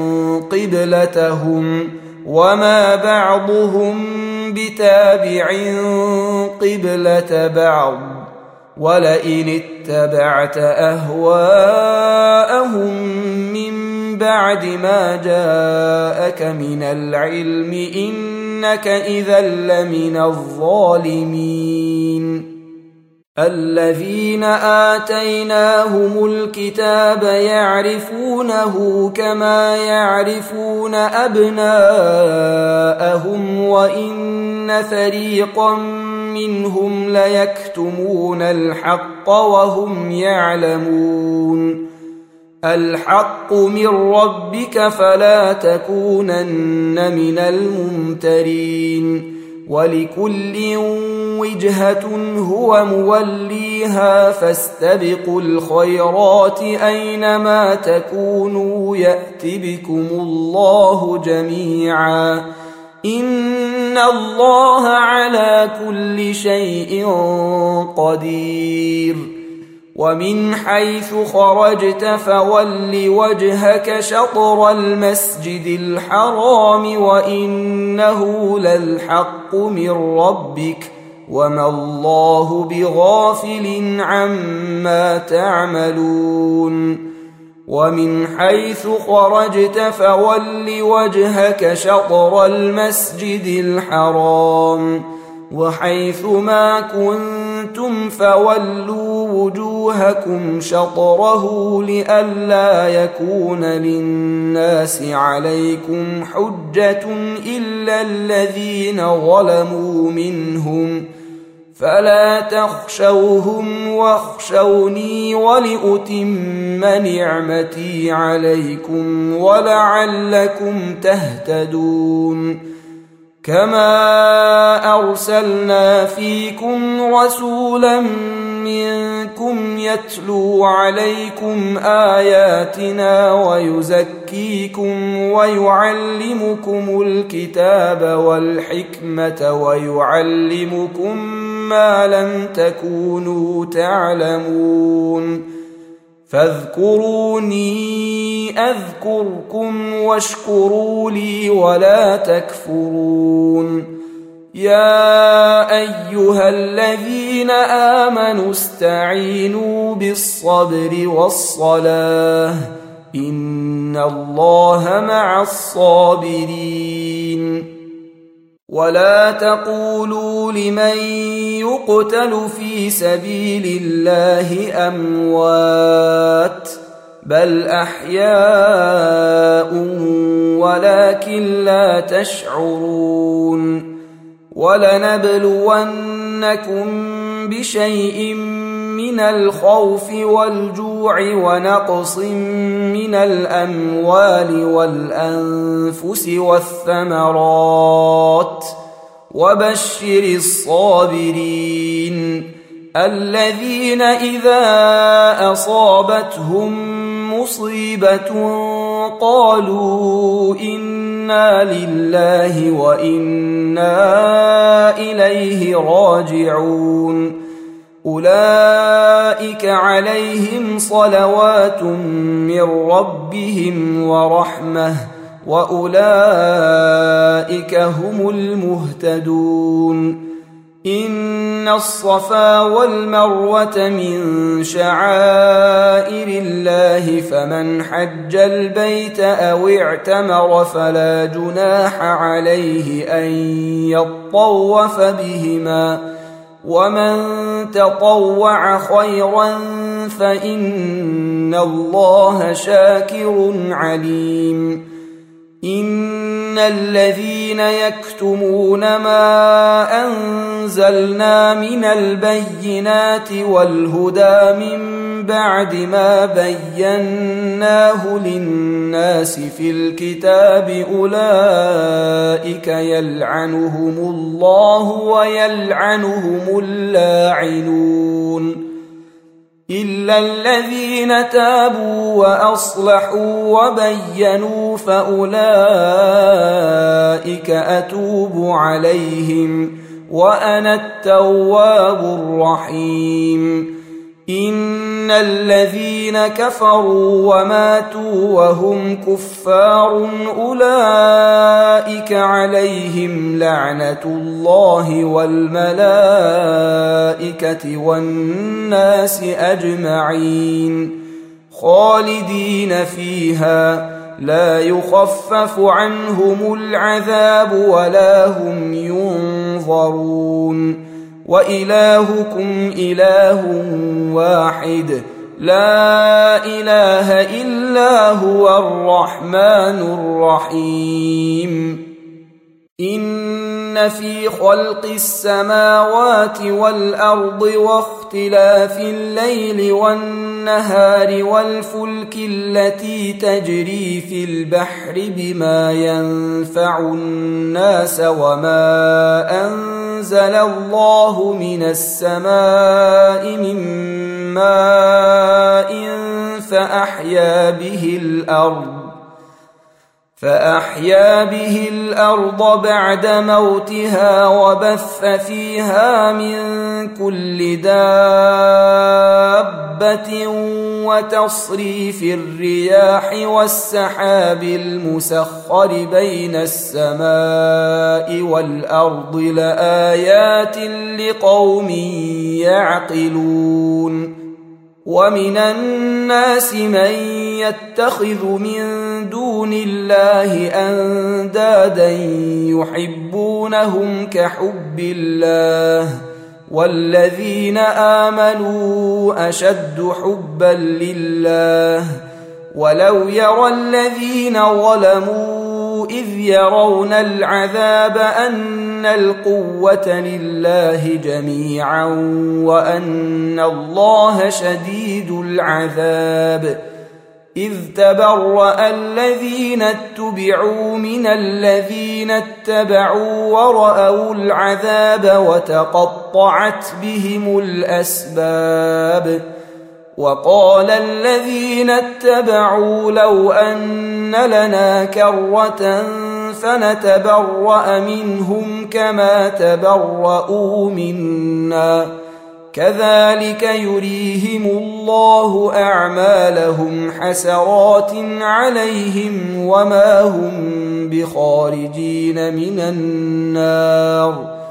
قبلتهم وما بعضهم بتابع قبلة بعض ولئن اتبعت أهواءهم من بعد ما جاءك من العلم إنك إذا لمن الظالمين الذين آتيناهم الكتاب يعرفونه كما يعرفون أبناءهم وإن فريقا منهم ليكتمون الحق وهم يعلمون الحق من ربك فلا تكونن من الممترين ولكل وجهة هو موليها فاستبقوا الخيرات أينما تكونوا يأت بكم الله جميعا إن الله على كل شيء قدير ومن حيث خرجت فول وجهك شطر المسجد الحرام وإنه للحق من ربك وما الله بغافل عما تعملون ومن حيث خرجت فول وجهك شطر المسجد الحرام وحيث ما كنتم كنتم فولوا وجوهكم شطره لئلا يكون للناس عليكم حجة إلا الذين ظلموا منهم فلا تخشوهم واخشوني ولأتم نعمتي عليكم ولعلكم تهتدون كما أرسلنا فيكم رسولا منكم يتلو عليكم آياتنا ويزكيكم ويعلمكم الكتاب والحكمة ويعلمكم ما لم تكونوا تعلمون فاذكروني أذكركم واشكروا لي ولا تكفرون يا أيها الذين آمنوا استعينوا بالصبر والصلاة إن الله مع الصابرين ولا تقولوا لمن يقتل في سبيل الله أموات بل أحياء ولكن لا تشعرون ولنبلونكم بشيء من الخوف والجوع ونقص من الأموال والأنفس والثمرات وبشر الصابرين الذين إذا أصابتهم مصيبة قالوا إنا لله وإنا إليه راجعون أولئك عليهم صلوات من ربهم ورحمة وأولئك هم المهتدون إن الصفا والمروة من شعائر الله فمن حج البيت أو اعتمر فلا جناح عليه أن يطوف بهما ومن تطوع خيرا فإن الله شاكر عليم إن الذين يكتمون ما أنزلنا من البينات والهدى من بعد ما بيناه للناس في الكتاب أولئك يلعنهم الله ويلعنهم اللاعنون إلا الذين تابوا وأصلحوا وبينوا فأولئك أتوب عليهم وأنا التواب الرحيم إن الذين كفروا وماتوا وهم كفار أولئك عليهم لعنة الله والملائكة والناس أجمعين خالدين فيها لا يخفف عنهم العذاب ولا هم ينظرون وإلهكم إله واحد لا إله إلا هو الرحمن الرحيم إن في خلق السماوات والأرض واختلاف الليل والنهار والفلك التي تجري في البحر بما ينفع الناس وما أنزل الله من السماء من ماء فأحيا به الأرض بعد موتها وبث فيها من كل دابة وتصريف الرياح والسحاب المسخر بين السماء والأرض لآيات لقوم يعقلون ومن الناس من يتخذ من دون الله أندادا يحبونهم كحب الله والذين آمنوا أشد حبا لله ولو يرى الذين ظلموا إذ يرون العذاب أن القوة لله جميعا وأن الله شديد العذاب إذ تبرأ الذين اتبعوا من الذين اتبعوا ورأوا العذاب وتقطعت بهم الأسباب وقال الذين اتبعوا لو أن لنا كرة فنتبرأ منهم كما تبرؤوا منا كذلك يريهم الله أعمالهم حسرات عليهم وما هم بخارجين من النار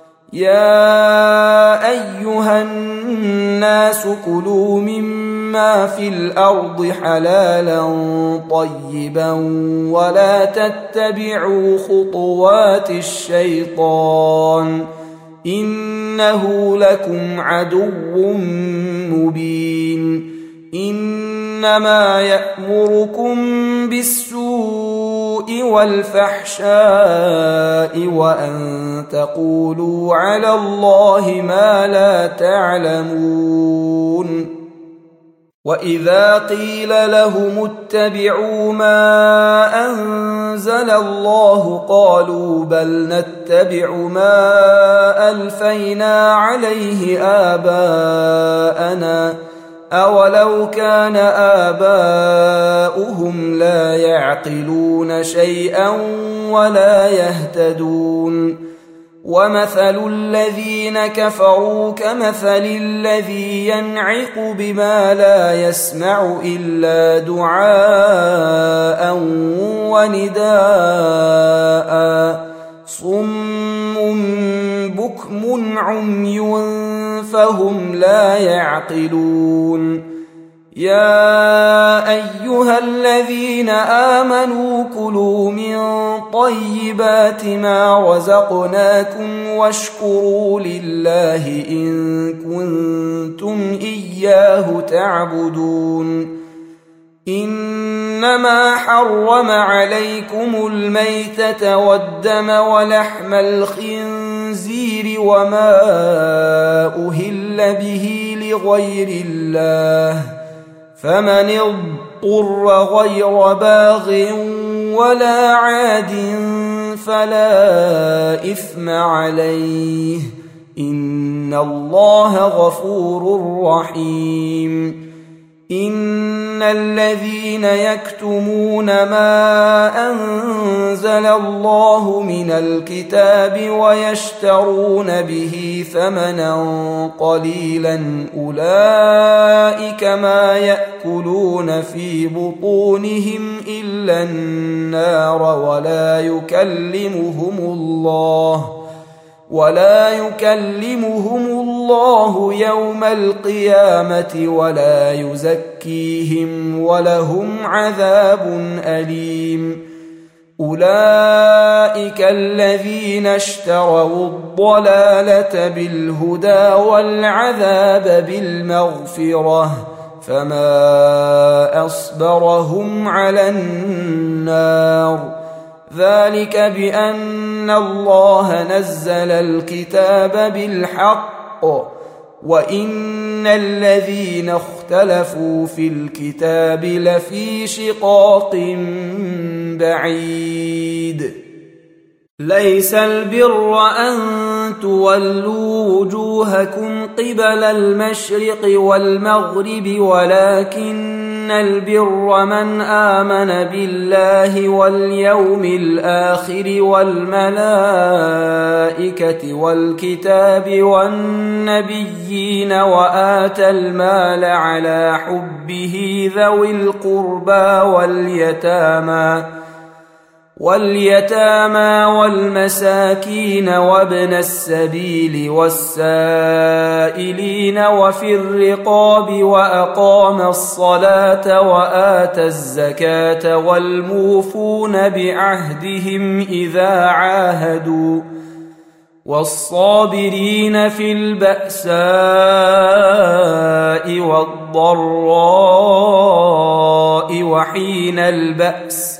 يا أيها الناس كلوا مما في الأرض حلالا طيبا ولا تتبعوا خطوات الشيطان إنه لكم عدو مبين إنما يأمركم بالسوء والفحشاء وأن تقولوا على الله ما لا تعلمون وإذا قيل لهم اتبعوا ما أنزل الله قالوا بل نتبع ما ألفينا عليه آباءنا أولو كان آباؤهم لا يعقلون شيئا ولا يهتدون ومثل الذين كفروا كمثل الذي ينعق بما لا يسمع إلا دعاء ونداء صم بكم عمي فهم لا يعقلون يا أيها الذين آمنوا كلوا من طيبات ما رزقناكم واشكروا لله إن كنتم إياه تعبدون إنما حرم عليكم الميتة والدم ولحم الخنزير وما أهل به لغير الله فمن اضطر غير باغ ولا عاد فلا إثم عليه إن الله غفور رحيم إن الذين يكتمون ما أنزل الله من الكتاب ويشترون به ثمنا قليلا أولئك ما يأكلون في بطونهم إلا النار ولا يكلمهم الله يوم القيامة ولا يزكيهم ولهم عذاب أليم أولئك الذين اشتروا الضلالة بالهدى والعذاب بالمغفرة فما أصبرهم على النار ذلك بأن الله نزل الكتاب بالحق وإن الذين اختلفوا في الكتاب لفي شقاق بعيد ليس البر أن تولوا وجوهكم قبل المشرق والمغرب ولكن البر من آمن بالله واليوم الآخر والملائكة والكتاب والنبيين وآتى المال على حبه ذوي القربى واليتامى والمساكين وابن السبيل والسائلين وفي الرقاب وأقام الصلاة وآتى الزكاة والموفون بعهدهم إذا عاهدوا والصابرين في البأساء والضراء وحين البأس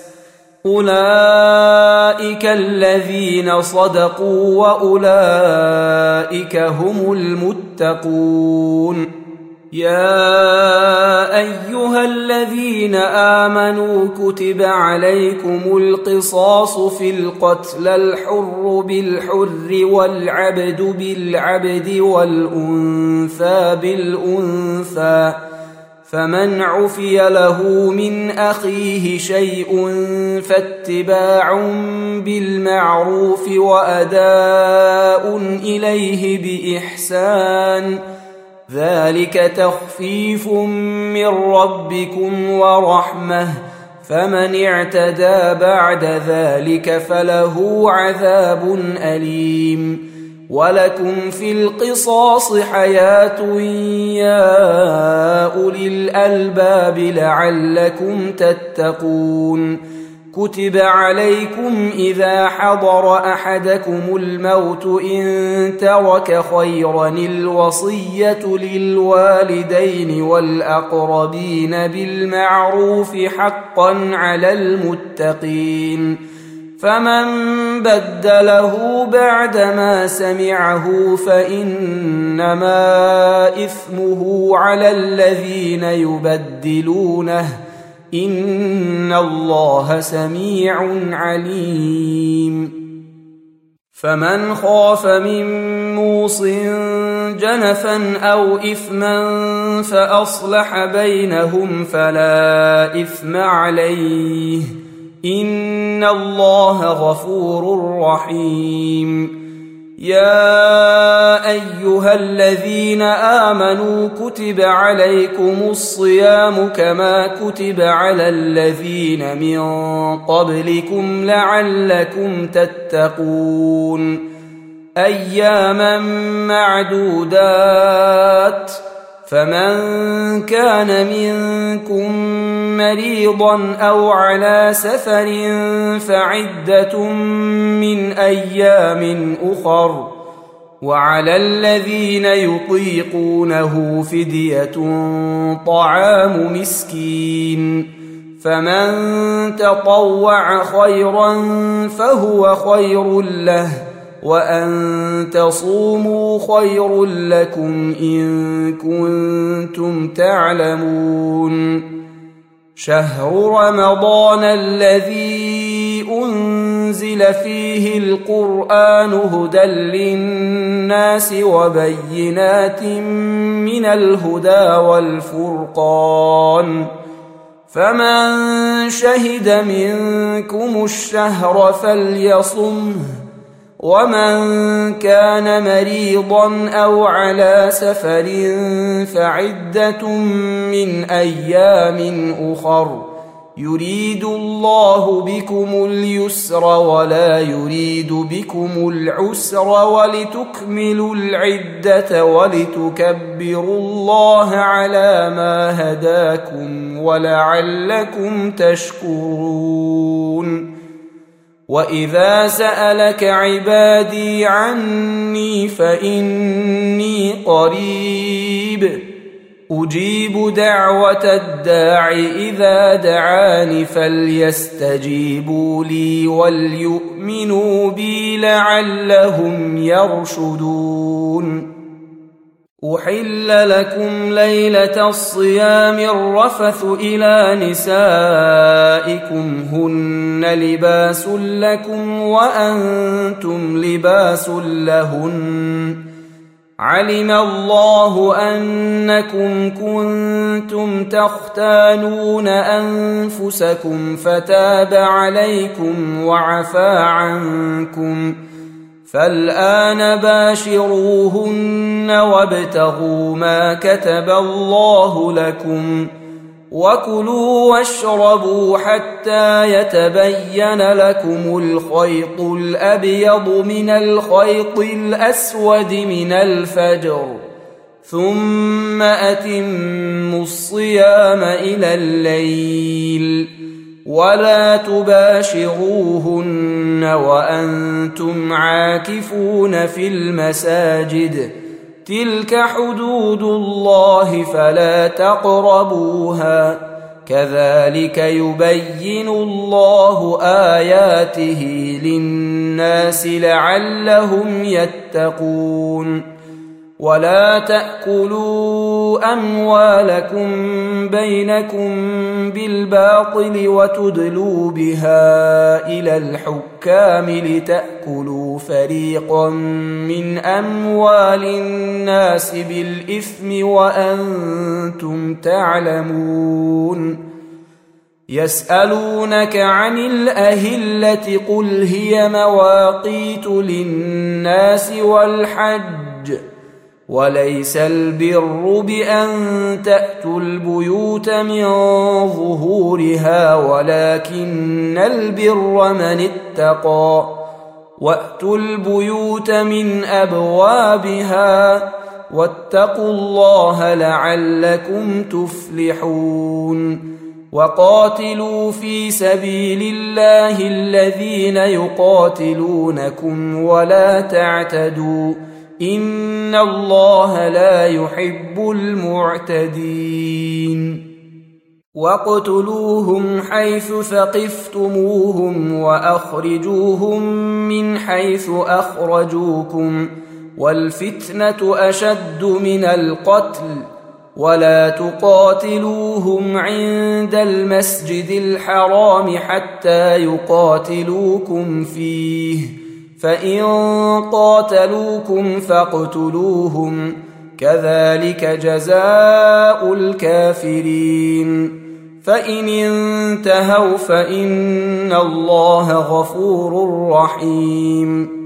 أولئك الذين صدقوا وأولئك هم المتقون. يا أيها الذين آمنوا كتب عليكم القصاص في القتلى الحر بالحر والعبد بالعبد والأنثى بالأنثى فمن عفي له من أخيه شيء فاتباع بالمعروف وأداء إليه بإحسان ذلك تخفيف من ربكم ورحمة فمن اعتدى بعد ذلك فله عذاب أليم. ولكم في القصاص حياة يا أولي الألباب لعلكم تتقون. كتب عليكم إذا حضر أحدكم الموت إن ترك خيرا الوصية للوالدين والأقربين بالمعروف حقا على المتقين. فمن بدله بعدما سمعه فإنما إثمه على الذين يبدلونه إن الله سميع عليم. فمن خاف من موص جنفا أو إثما فأصلح بينهم فلا إثم عليه إن الله غفور رحيم. يا أيها الذين آمنوا كتب عليكم الصيام كما كتب على الذين من قبلكم لعلكم تتقون. أياما معدودات فمن كان منكم مريضا أو على سفر فعدة من أيام أخر وعلى الذين يطيقونه فدية طعام مسكين فمن تطوع خيرا فهو خير له وأن تصوموا خير لكم إن كنتم تعلمون. شهر رمضان الذي أنزل فيه القرآن هدى للناس وبينات من الهدى والفرقان فمن شهد منكم الشهر فليصمه ومن كان مريضا أو على سفر فعدة من أيام أخر يريد الله بكم اليسر ولا يريد بكم العسر ولتكملوا العدة ولتكبروا الله على ما هداكم ولعلكم تشكرون. وإذا سألك عبادي عني فإني قريب أجيب دعوة الداع إذا دعان فليستجيبوا لي وليؤمنوا بي لعلهم يرشدون. أحل لكم ليلة الصيام الرفث إلى نسائكم هن لباس لكم وأنتم لباس لهن علم الله أنكم كنتم تختانون أنفسكم فتاب عليكم وعفى عنكم فالآن باشروهن وابتغوا ما كتب الله لكم وكلوا واشربوا حتى يتبين لكم الخيط الأبيض من الخيط الأسود من الفجر ثم أتموا الصيام إلى الليل ولا تباشروهن وأنتم عاكفون في المساجد تلك حدود الله فلا تقربوها كذلك يبين الله آياته للناس لعلهم يتقون ولا تأكلوا أموالكم بينكم بالباطل وتدلوا بها إلى الحكام لتأكلوا فريقا من أموال الناس بالإثم وأنتم تعلمون يسألونك عن الأهلة قل هي مواقيت للناس والحج وليس البر بأن تأتوا البيوت من ظهورها ولكن البر من اتقى وأتوا البيوت من أبوابها واتقوا الله لعلكم تفلحون وقاتلوا في سبيل الله الذين يقاتلونكم ولا تعتدوا إن الله لا يحب المعتدين واقتلوهم حيث ثقفتموهم وأخرجوهم من حيث أخرجوكم والفتنة أشد من القتل ولا تقاتلوهم عند المسجد الحرام حتى يقاتلوكم فيه فإن قاتلوكم فاقتلوهم كذلك جزاء الكافرين فإن انتهوا فإن الله غفور رحيم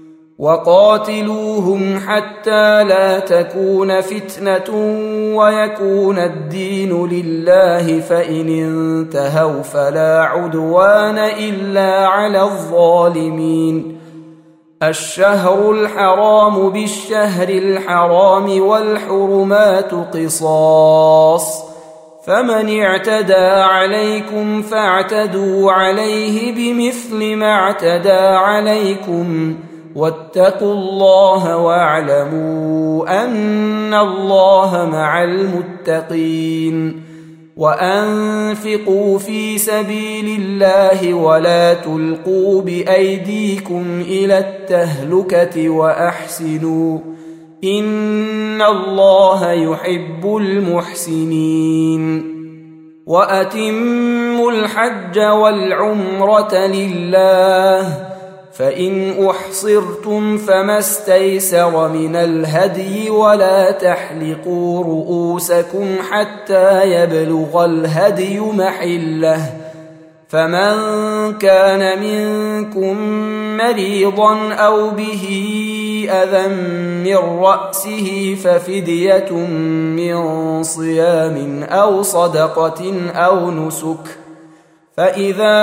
وقاتلوهم حتى لا تكون فتنة ويكون الدين لله فإن انتهوا فلا عدوان إلا على الظالمين الشهر الحرام بالشهر الحرام والحرمات قصاص فمن اعتدى عليكم فاعتدوا عليه بمثل ما اعتدى عليكم واتقوا الله واعلموا أن الله مع المتقين وأنفقوا في سبيل الله ولا تلقوا بأيديكم إلى التهلكة وأحسنوا إن الله يحب المحسنين وأتموا الحج والعمرة لله فإن أحصرتم فما استيسر من الهدي ولا تحلقوا رؤوسكم حتى يبلغ الهدي محله فمن كان منكم مريضا أو به أذى من رأسه ففدية من صيام أو صدقة أو نسك فإذا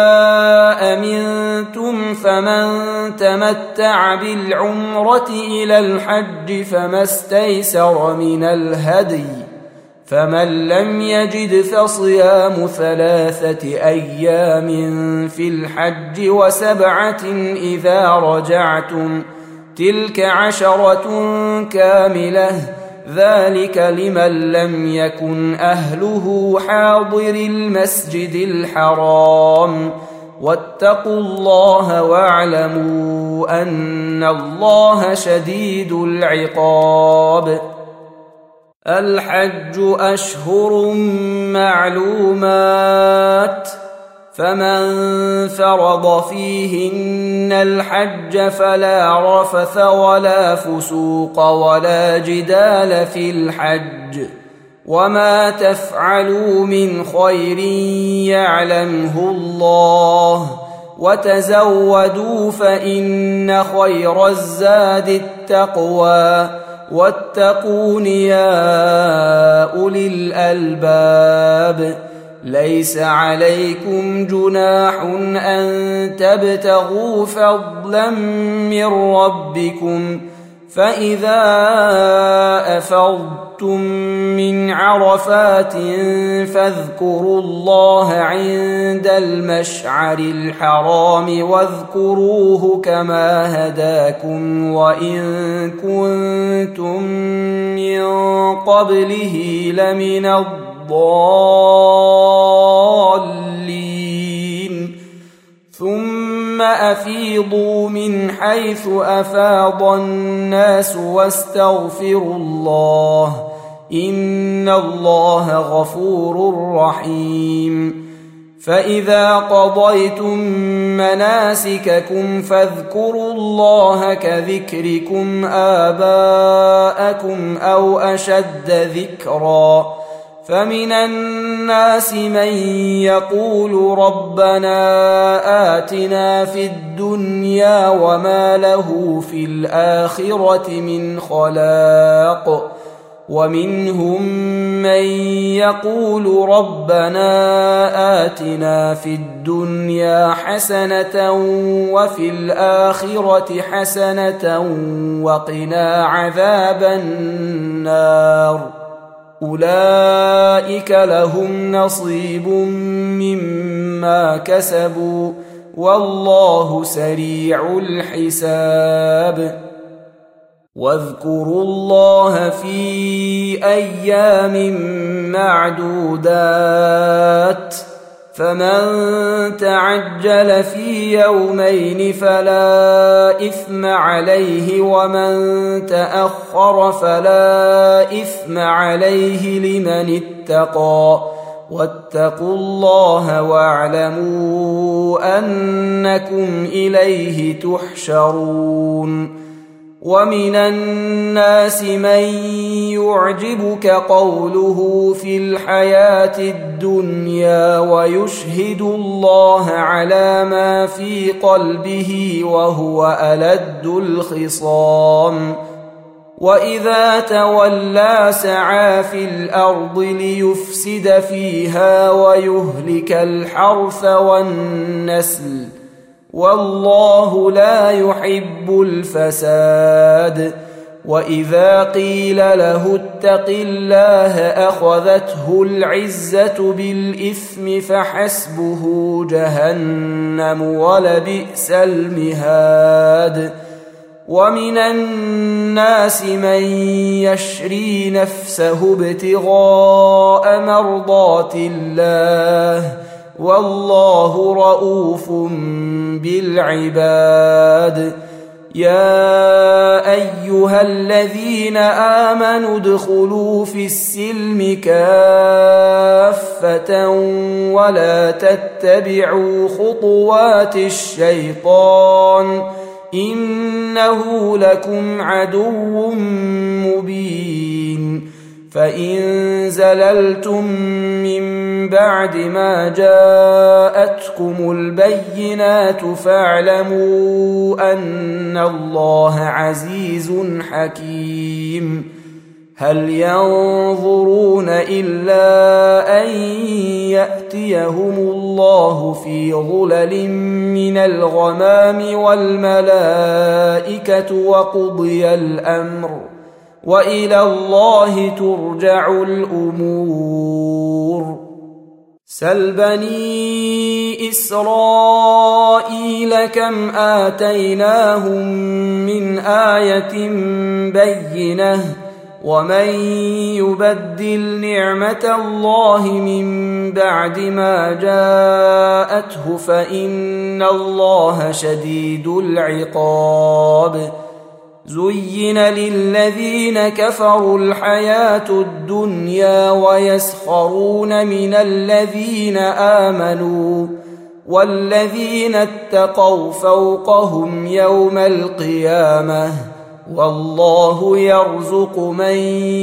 أمنتم فمن تمتع بالعمرة إلى الحج فما استيسر من الهدي فمن لم يجد فصيام 3 أيام في الحج و7 إذا رجعتم تلك 10 كاملة ذلك لمن لم يكن أهله حاضر المسجد الحرام واتقوا الله واعلموا أن الله شديد العقاب الحج أشهر معلومات فمن فرض فيهن الحج فلا رفث ولا فسوق ولا جدال في الحج وما تفعلوا من خير يعلمه الله وتزودوا فإن خير الزاد التقوى واتقون يا أولي الألباب ليس عليكم جناح أن تبتغوا فضلا من ربكم فإذا أفضتم أفضتم من عرفات فاذكروا الله عند المشعر الحرام واذكروه كما هداكم وإن كنتم من قبله لمن الضالين ثم أفيضوا من حيث أفاض الناس واستغفروا الله إن الله غفور رحيم فإذا قضيتم مناسككم فاذكروا الله كذكركم آباءكم أو أشد ذكرا فمن الناس من يقول ربنا آتنا في الدنيا وما له في الآخرة من خلاق ومنهم من يقول ربنا آتنا في الدنيا حسنة وفي الآخرة حسنة وقنا عذاب النار أولئك لهم نصيب مما كسبوا والله سريع الحساب واذكروا الله في أيام معدودات فمن تعجل في يومين فلا إثم عليه ومن تأخر فلا إثم عليه لمن اتقى واتقوا الله واعلموا أنكم إليه تحشرون ومن الناس من يعجبك قوله في الحياة الدنيا ويشهد الله على ما في قلبه وهو ألد الخصام وإذا تولى سعى في الأرض ليفسد فيها ويهلك الحرث والنسل والله لا يحب الفساد وإذا قيل له اتق الله أخذته العزة بالإثم فحسبه جهنم ولبئس المهاد ومن الناس من يشري نفسه ابتغاء مرضات الله والله رؤوف بالعباد يا أيها الذين آمنوا ادخلوا في السلم كافة ولا تتبعوا خطوات الشيطان إنه لكم عدو مبين فإن زللتم من بعد ما جاءتكم البينات فاعلموا أن الله عزيز حكيم هل ينظرون إلا أن يأتيهم الله في ظلل من الغمام والملائكة وقضي الأمر وإلى الله ترجع الأمور سل بني إسرائيل كم آتيناهم من آية بينة ومن يبدل نعمة الله من بعد ما جاءته فإن الله شديد العقاب زين للذين كفروا الحياة الدنيا ويسخرون من الذين آمنوا والذين اتقوا فوقهم يوم القيامة والله يرزق من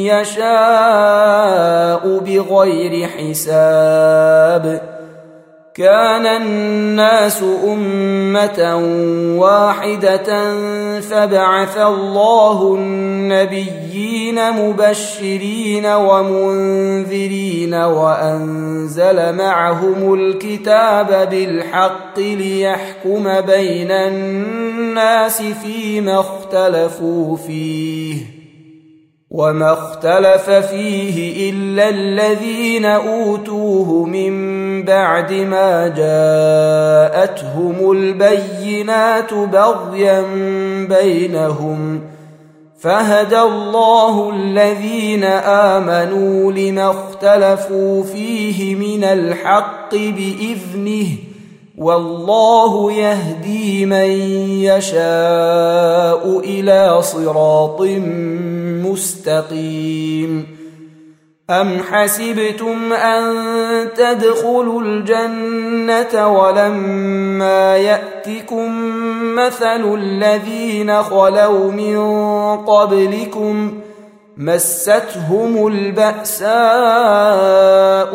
يشاء بغير حساب كان الناس أمة واحدة فبعث الله النبيين مبشرين ومنذرين وأنزل معهم الكتاب بالحق ليحكم بين الناس فيما اختلفوا فيه وما اختلف فيه إلا الذين أوتوه من بعد ما جاءتهم البينات بغيا بينهم فهدى الله الذين آمنوا لما اختلفوا فيه من الحق بإذنه والله يهدي من يشاء إلى صراط مستقيم أم حسبتم أن تدخلوا الجنة ولما يأتكم مثل الذين خلوا من قبلكم مستهم البأساء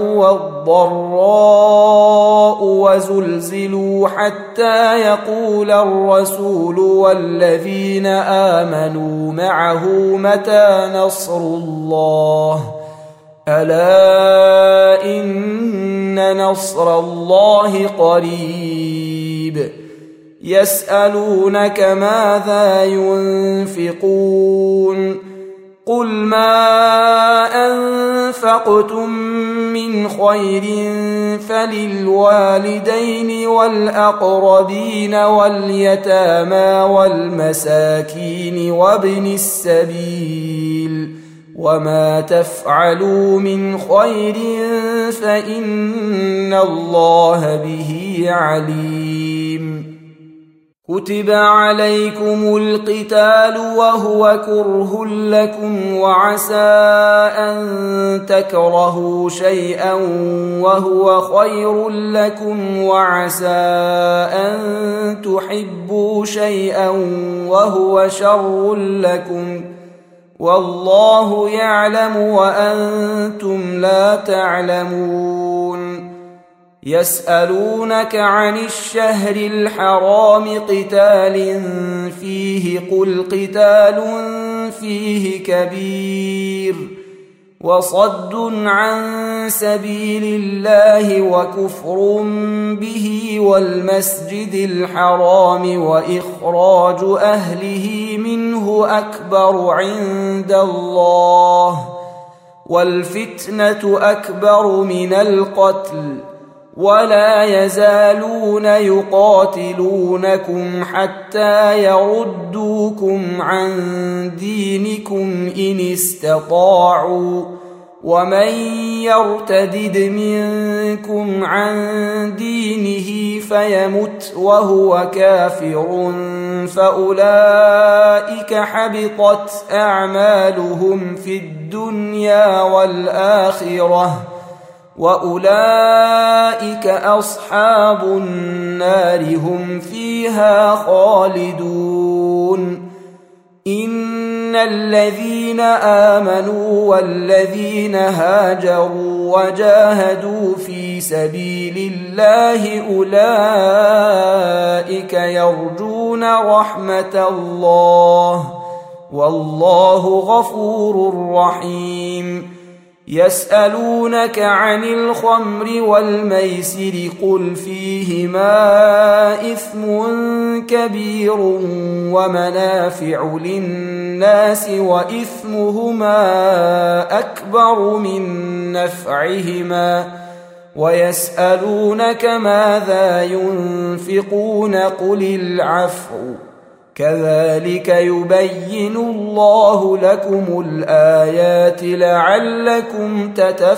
والضراء وزلزلوا حتى يقول الرسول والذين آمنوا معه متى نصر الله ألا إن نصر الله قريب يسألونك ماذا ينفقون قل ما أنفقتم من خير فللوالدين والأقربين واليتامى والمساكين وابن السبيل وما تفعلوا من خير فإن الله به عليم كتب عليكم القتال وهو كره لكم وعسى أن تكرهوا شيئا وهو خير لكم وعسى أن تحبوا شيئا وهو شر لكم والله يعلم وأنتم لا تعلمون يسألونك عن الشهر الحرام قتال فيه قل قتال فيه كبير وصد عن سبيل الله وكفر به والمسجد الحرام وإخراج أهله منه أكبر عند الله والفتنة أكبر من القتل ولا يزالون يقاتلونكم حتى يردوكم عن دينكم إن استطاعوا ومن يرتدد منكم عن دينه فيمت وهو كافر فأولئك حبطت أعمالهم في الدنيا والآخرة وأولئك أصحاب النار هم فيها خالدون إن الذين آمنوا والذين هاجروا وجاهدوا في سبيل الله أولئك يرجون رحمة الله والله غفور رحيم يسألونك عن الخمر والميسر قل فيهما إثم كبير ومنافع للناس وإثمهما أكبر من نفعهما ويسألونك ماذا ينفقون قل العفو كذلك يبين الله لكم الآيات لعلكم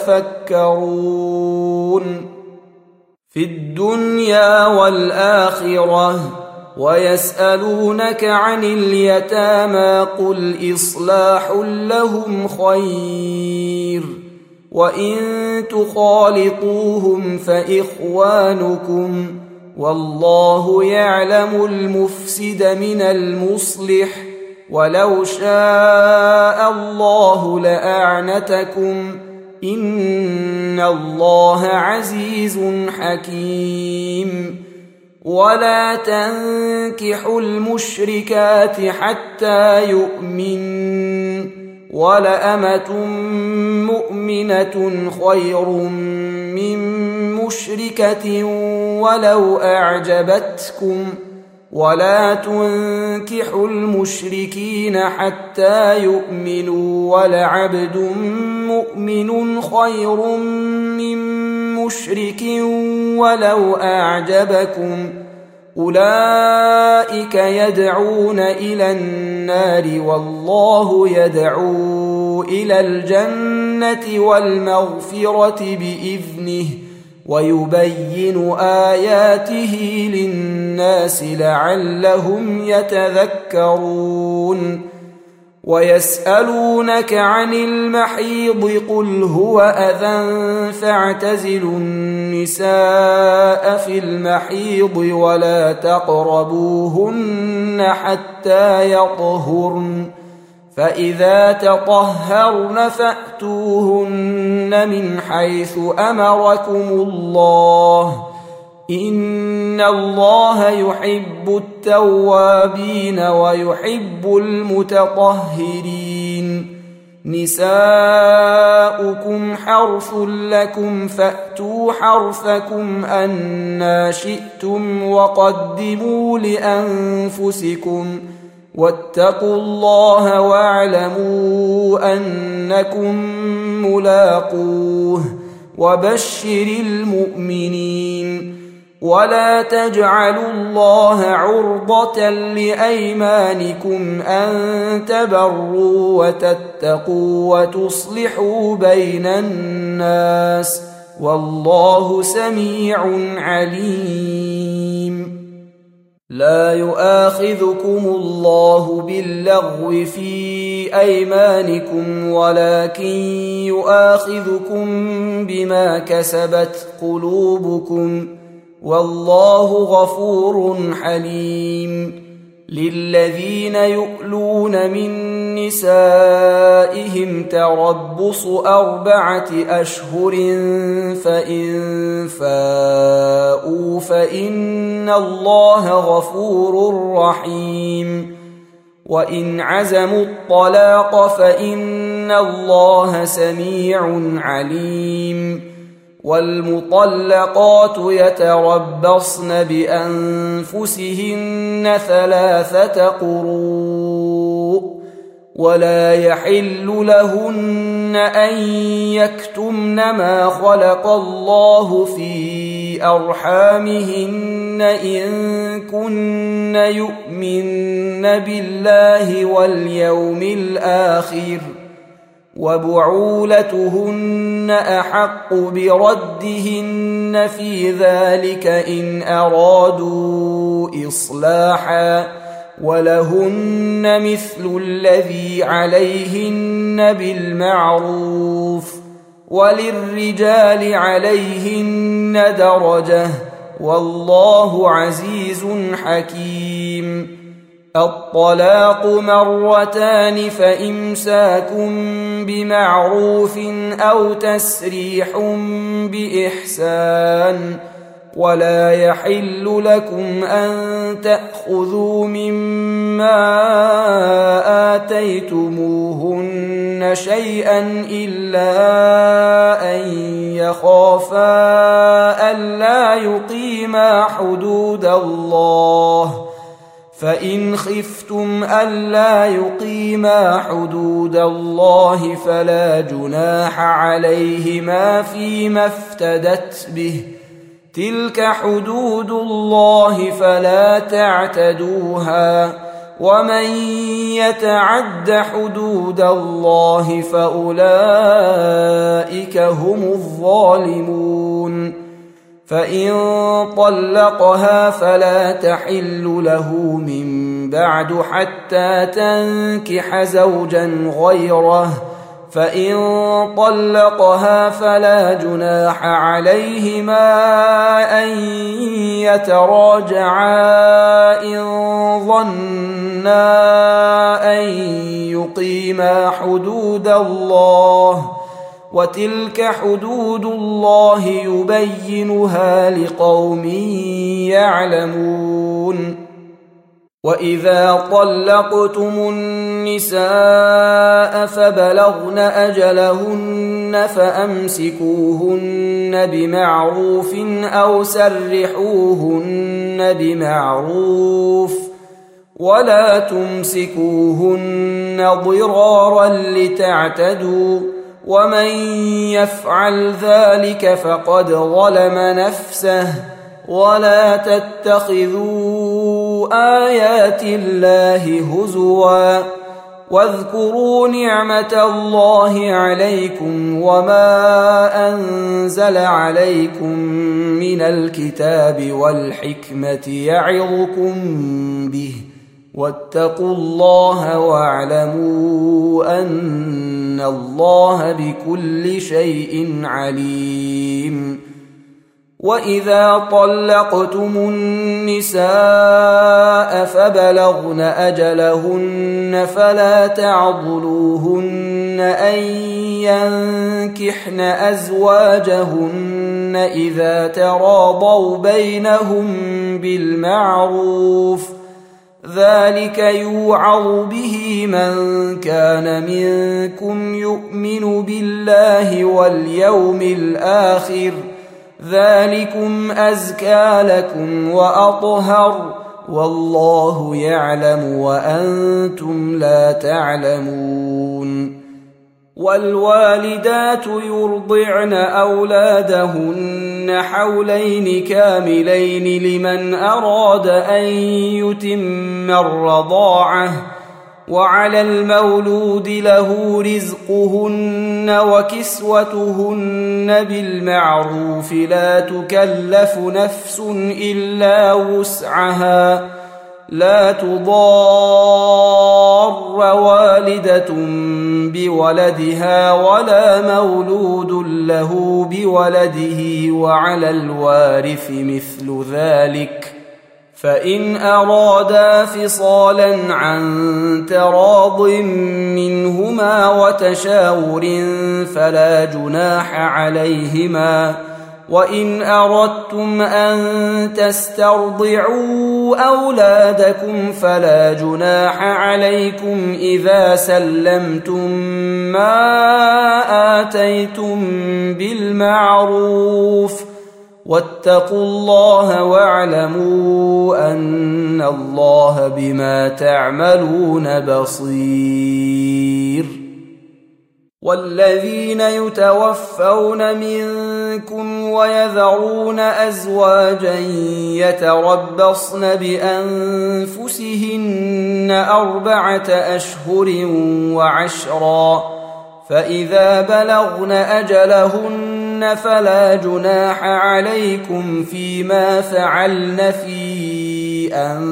تتفكرون في الدنيا والآخرة ويسألونك عن اليتامى قل إصلاح لهم خير وإن تخالطوهم فإخوانكم والله يعلم المفسد من المصلح ولو شاء الله لأعنتكم إن الله عزيز حكيم ولا تنكحوا المشركات حتى يؤمنوا ولأمة مؤمنة خير من مشركة ولو أعجبتكم ولا تنكحوا المشركين حتى يؤمنوا ولعبد مؤمن خير من مشرك ولو أعجبكم أولئك يدعون إلى النار والله يدعو إلى الجنة والمغفرة بإذنه ويبين آياته للناس لعلهم يتذكرون ويسألونك عن المحيض قل هو أذى فاعتزلوا النساء في المحيض ولا تقربوهن حتى يطهرن فإذا تطهرن فأتوهن من حيث أمركم الله إن الله يحب التوابين ويحب المتطهرين نساؤكم حرث لكم فأتوا حرثكم أنى شئتم وقدموا لأنفسكم واتقوا الله واعلموا أنكم ملاقوه وبشر المؤمنين ولا تجعلوا الله عرضة لأيمانكم أن تبروا وتتقوا وتصلحوا بين الناس والله سميع عليم لا يؤاخذكم الله باللغو في أيمانكم ولكن يؤاخذكم بما كسبت قلوبكم والله غفور حليم للذين يؤلون من نسائهم تربص 4 أشهر فإن فاءوا فإن الله غفور رحيم وإن عزموا الطلاق فإن الله سميع عليم والمطلقات يتربصن بأنفسهن 3 قروء ولا يحل لهن أن يكتمن ما خلق الله في أرحامهن إن كن يؤمن بالله واليوم الآخر وبعولتهن أحق بردهن في ذلك إن أرادوا إصلاحا ولهن مثل الذي عليهن بالمعروف وللرجال عليهن درجة والله عزيز حكيم الطلاق 2 فإمساك بمعروف أو تسريح بإحسان ولا يحل لكم أن تأخذوا مما آتيتموهن شيئا إلا أن يخافا ألا يقيما حدود الله فإن خفتم ألا يقيما حدود الله فلا جناح عليهما فيما افتدت به تلك حدود الله فلا تعتدوها ومن يتعد حدود الله فأولئك هم الظالمون فإن طلقها فلا تحل له من بعد حتى تنكح زوجا غيره فإن طلقها فلا جناح عليهما أن يتراجعا إن ظنا أن يقيما حدود الله وتلك حدود الله يبينها لقوم يعلمون وإذا طلقتم النساء فبلغن أجلهن فأمسكوهن بمعروف أو سرحوهن بمعروف ولا تمسكوهن ضرارا لتعتدوا ومن يفعل ذلك فقد ظلم نفسه ولا تتخذوا آيات الله هزوا واذكروا نعمة الله عليكم وما أنزل عليكم من الكتاب والحكمة يعظكم به واتقوا الله واعلموا أن الله بكل شيء عليم وإذا طلقتم النساء فبلغن أجلهن فلا تعضلوهن أن ينكحن أزواجهن إذا تراضوا بينهم بالمعروف ذلك يوعظ به من كان منكم يؤمن بالله واليوم الآخر ذلكم أزكى لكم وأطهر والله يعلم وأنتم لا تعلمون والوالدات يرضعن أولادهن حولين كاملين لمن أراد أن يتم الرضاعة وعلى المولود له رزقهن وكسوتهن بالمعروف لا تكلف نفس إلا وسعها لا تضار والدة بولدها ولا مولود له بولده وعلى الوارث مثل ذلك فإن أرادا فصالا عن تراض منهما وتشاور فلا جناح عليهما وإن أردتم أن تسترضعوا أولادكم فلا جناح عليكم إذا سلمتم ما آتيتم بالمعروف واتقوا الله واعلموا أن الله بما تعملون بصير والذين يتوفون منكم ويذرون أزواجا يتربصن بأنفسهن 4 أشهر وعشرا فإذا بلغن أجلهن فلا جناح عليكم فيما فعلن في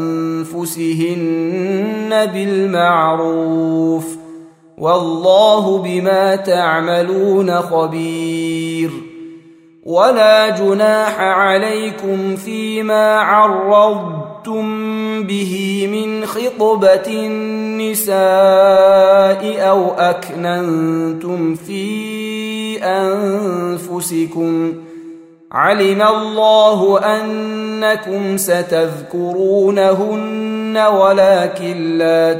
أنفسهن بالمعروف والله بما تعملون خبير ولا جناح عليكم فيما عرضتم به من خطبة النساء أو أكننتم في أنفسكم علم الله أنكم ستذكرونهن ولكن لا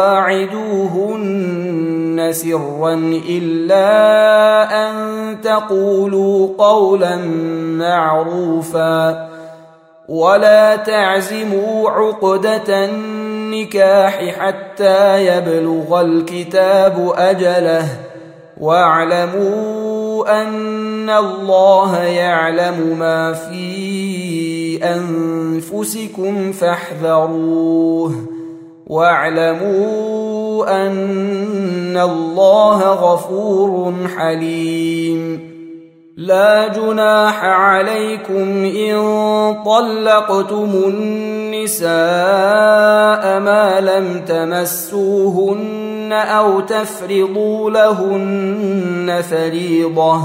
تواعدوهن سرا إلا أن تقولوا قولا معروفا ولا تعزموا عقدة النكاح حتى يبلغ الكتاب أجله واعلموا أن الله يعلم ما في أنفسكم فاحذروه واعلموا أن الله غفور حليم لا جناح عليكم إن طلقتم النساء ما لم تمسوهن أو تفرضوا لهن فريضة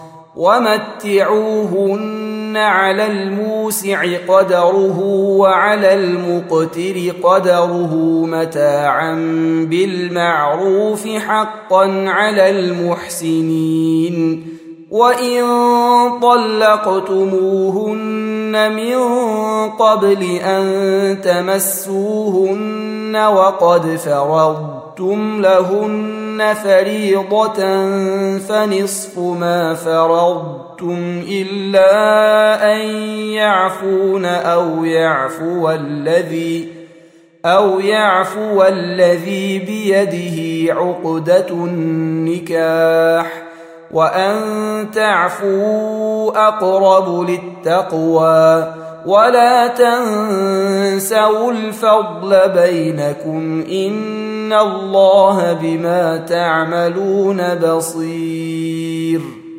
ومتعوهن على الموسع قدره وعلى المقتر قدره متاعا بالمعروف حقا على المحسنين وإن طلقتموهن من قبل أن تمسوهن وقد فرضتم لهن فريضة فنصف ما فرضتم إلا أن يعفون أو يعفو الذي بيده عقدة النكاح وأن تعفوا أقرب للتقوى ولا تنسوا الفضل بينكم إن الله بما تعملون بصير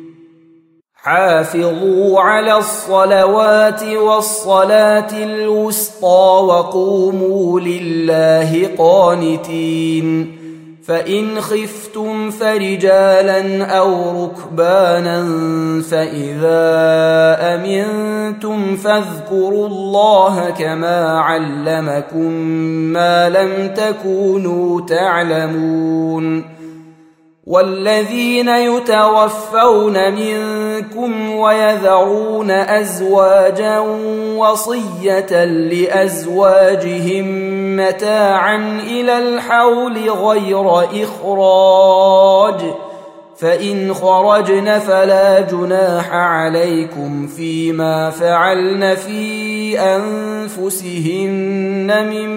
حافظوا على الصلوات والصلاة الوسطى وقوموا لله قانتين فإن خفتم فرجالا أو ركبانا فإذا أمنتم فاذكروا الله كما علمكم ما لم تكونوا تعلمون والذين يتوفون منكم ويذرون أزواجا وصية لأزواجهم متاعا إلى الحول غير إخراج فإن خرجن فلا جناح عليكم فيما فعلن في أنفسهن من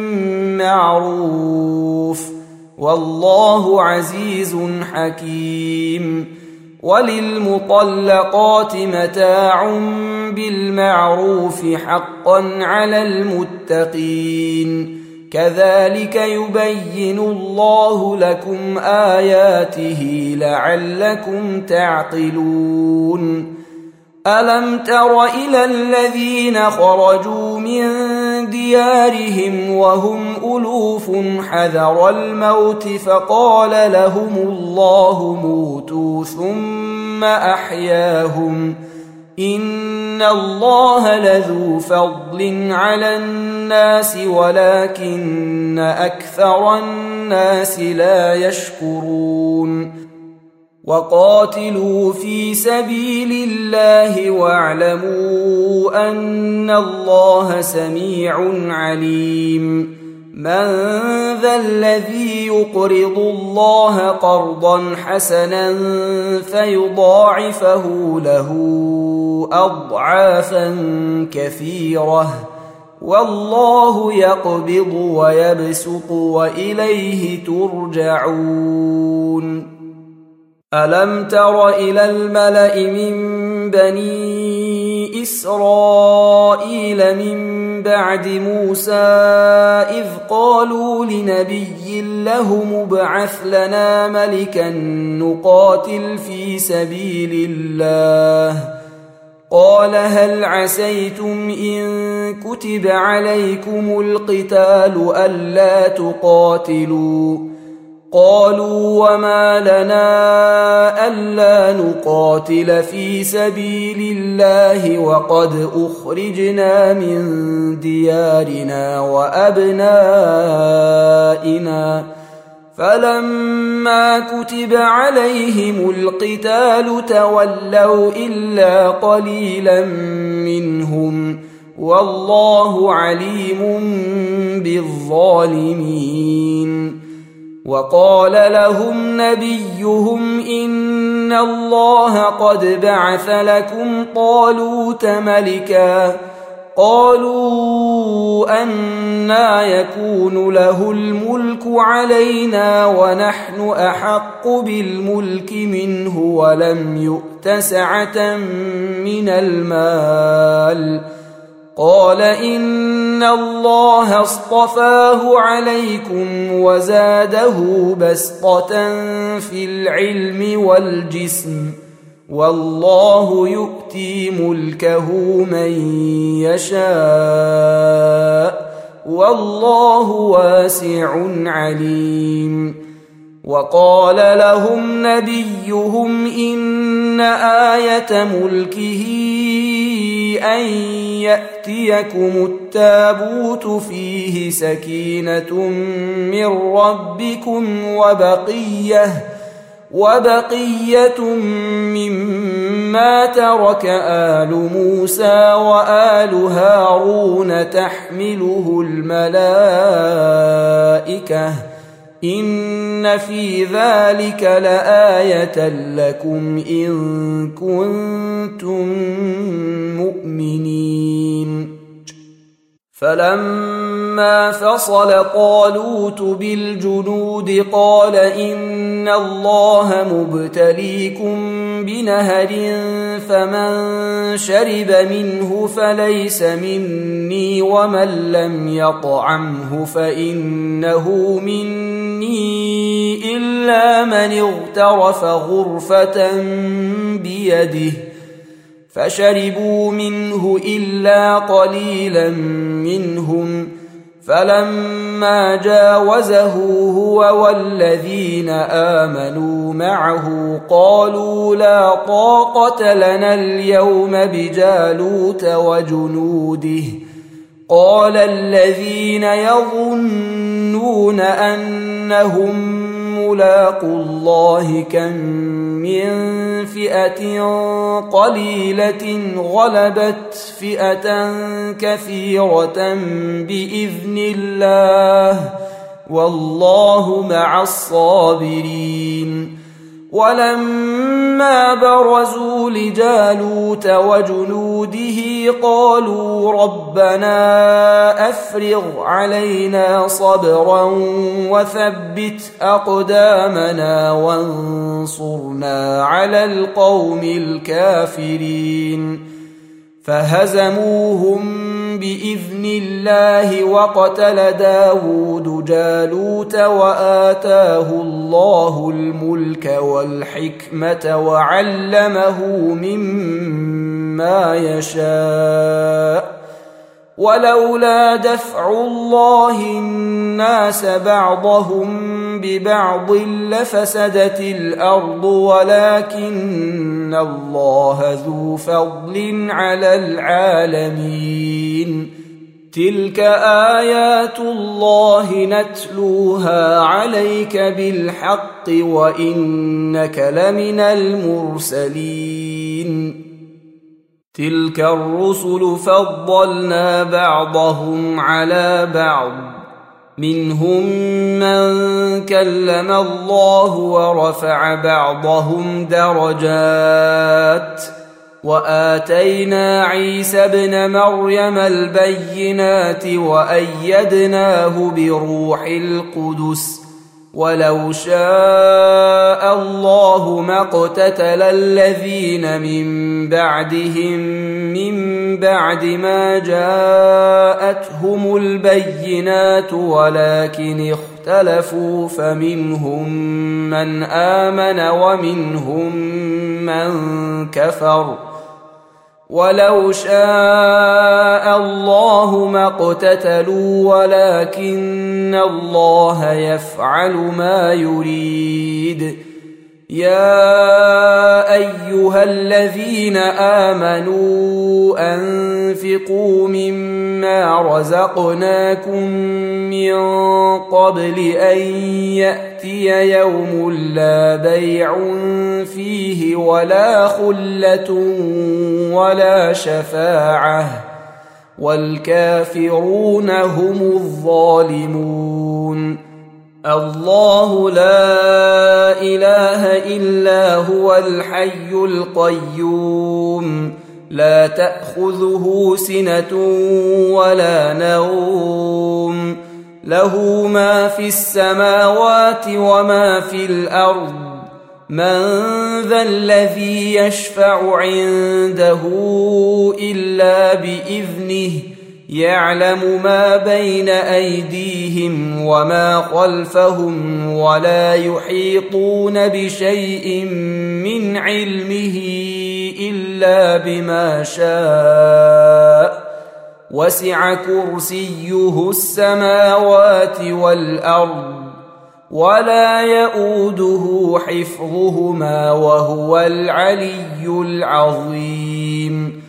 معروف والله عزيز حكيم وللمطلقات متاع بالمعروف حقا على المتقين كذلك يبين الله لكم آياته لعلكم تعقلون ألم تر إلى الذين خرجوا من ديارهم وهم ألوف حذر الموت فقال لهم الله موتوا ثم أحياهم إن الله لذو فضل على الناس ولكن أكثر الناس لا يشكرون وقاتلوا في سبيل الله واعلموا أن الله سميع عليم من ذا الذي يقرض الله قرضا حسنا فيضاعفه له أضعافا كثيرة والله يقبض ويبسط وإليه ترجعون ألم تر إلى الملأ من بني إسرائيل من بعد موسى إذ قالوا لنبي له ابعث لنا ملكا نقاتل في سبيل الله قال هل عسيتم إن كتب عليكم القتال ألا تقاتلوا قالوا وما لنا ألا نقاتل في سبيل الله وقد أخرجنا من ديارنا وأبنائنا فلما كتب عليهم القتال تولوا إلا قليلا منهم والله عليم بالظالمين وقال لهم نبيهم إن الله قد بعث لكم طالوت ملكا قالوا أنى يكون له الملك علينا ونحن أحق بالملك منه ولم يؤت سعة من المال قال إن الله اصطفاه عليكم وزاده بسطة في العلم والجسم والله يؤتي ملكه من يشاء والله واسع عليم وقال لهم نبيهم إن آية ملكه أن يأتيكم التابوت فيه سكينة من ربكم وبقية مما ترك آل موسى وآل هارون تحمله الملائكة إن في ذلك لآية لكم إن كنتم مؤمنين. فلما فصل طالوت بالجنود قال إن الله مبتليكم بنهر فمن شرب منه فليس مني ومن لم يطعمه فإنه مني إلا من اغترف غرفة بيده فشربوا منه إلا قليلا منهم فلما جاوزه هو والذين آمنوا معه قالوا لا طاقة لنا اليوم بجالوت وجنوده قال الذين يظنون أنهم ملاقوا الله كم من فئة قليلة غلبت فئة كثيرة بإذن الله والله مع الصابرين. ولما برزوا لجالوت وجنوده قالوا ربنا أفرغ علينا صبرا وثبت أقدامنا وانصرنا على القوم الكافرين. فهزموهم بإذن الله وقتل داود جالوت وآتاه الله الملك والحكمة وعلمه مما يشاء ولولا دفع الله الناس بعضهم ببعض لفسدت الأرض ولكن الله ذو فضل على العالمين. تلك آيات الله نتلوها عليك بالحق وإنك لمن المرسلين. تلك الرسل فضلنا بعضهم على بعض منهم من كلم الله ورفع بعضهم درجات وآتينا عيسى ابن مريم البينات وأيدناه بروح القدس ولو شاء الله ما اقتتل الذين من بعدهم من بعد ما جاءتهم البينات ولكن اختلفوا فمنهم من آمن ومنهم من كفر ولو شاء الله ما اقتتلوا ولكن الله يفعل ما يريد. يا أيها الذين آمنوا أنفقوا مما رزقناكم من قبل أن يأتي يوم لا بيع فيه ولا خلة ولا شفاعة والكافرون هم الظالمون. الله لا إله إلا هو الحي القيوم لا تأخذه سنة ولا نوم له ما في السماوات وما في الأرض من ذا الذي يشفع عنده إلا بإذنه يعلم ما بين أيديهم وما خلفهم ولا يحيطون بشيء من علمه إلا بما شاء وسع كرسيه السماوات والأرض ولا يؤوده حفظهما وهو العلي العظيم.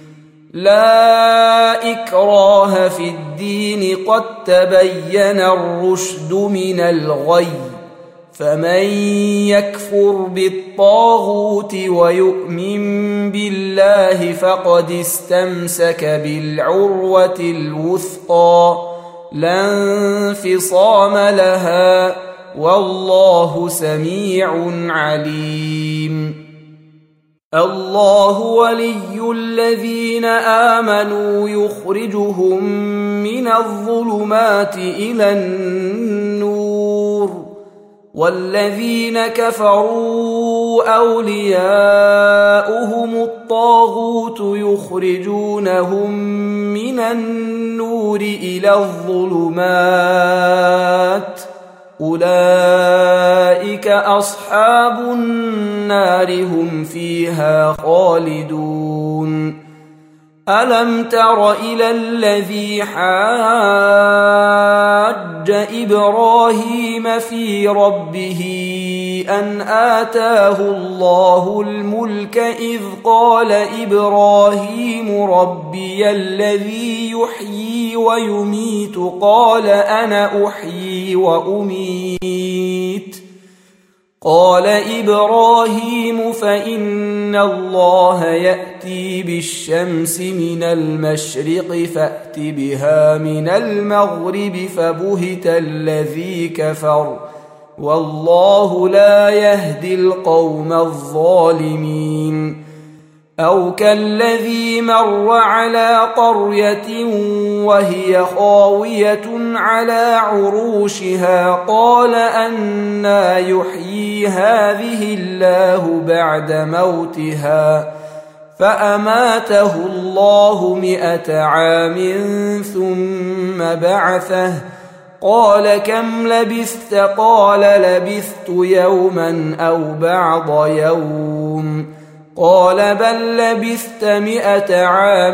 لا إكراه في الدين قد تبين الرشد من الغي فمن يكفر بالطاغوت ويؤمن بالله فقد استمسك بالعروة الوثقى لا انفصام لها والله سميع عليم. الله ولي الذين آمنوا يخرجهم من الظلمات إلى النور والذين كفروا أولياؤهم الطاغوت يخرجونهم من النور إلى الظلمات أولئك أصحاب النار هم فيها خالدون. ألم تر إلى الذي حاج إبراهيم في ربه أن آتاه الله الملك إذ قال إبراهيم ربي الذي يحيي ويميت قال أنا أحيي وأميت قال إبراهيم فإن الله يأتي بالشمس من المشرق فأت بها من المغرب فبهت الذي كفر والله لا يهدي القوم الظالمين. أو كالذي مر على قرية وهي خاوية على عروشها قال أنى يحيي هذه الله بعد موتها فأماته الله 100 عام ثم بعثه قال كم لبثت قال لبثت يوما أو بعض يوم قال بل لبثت 100 عام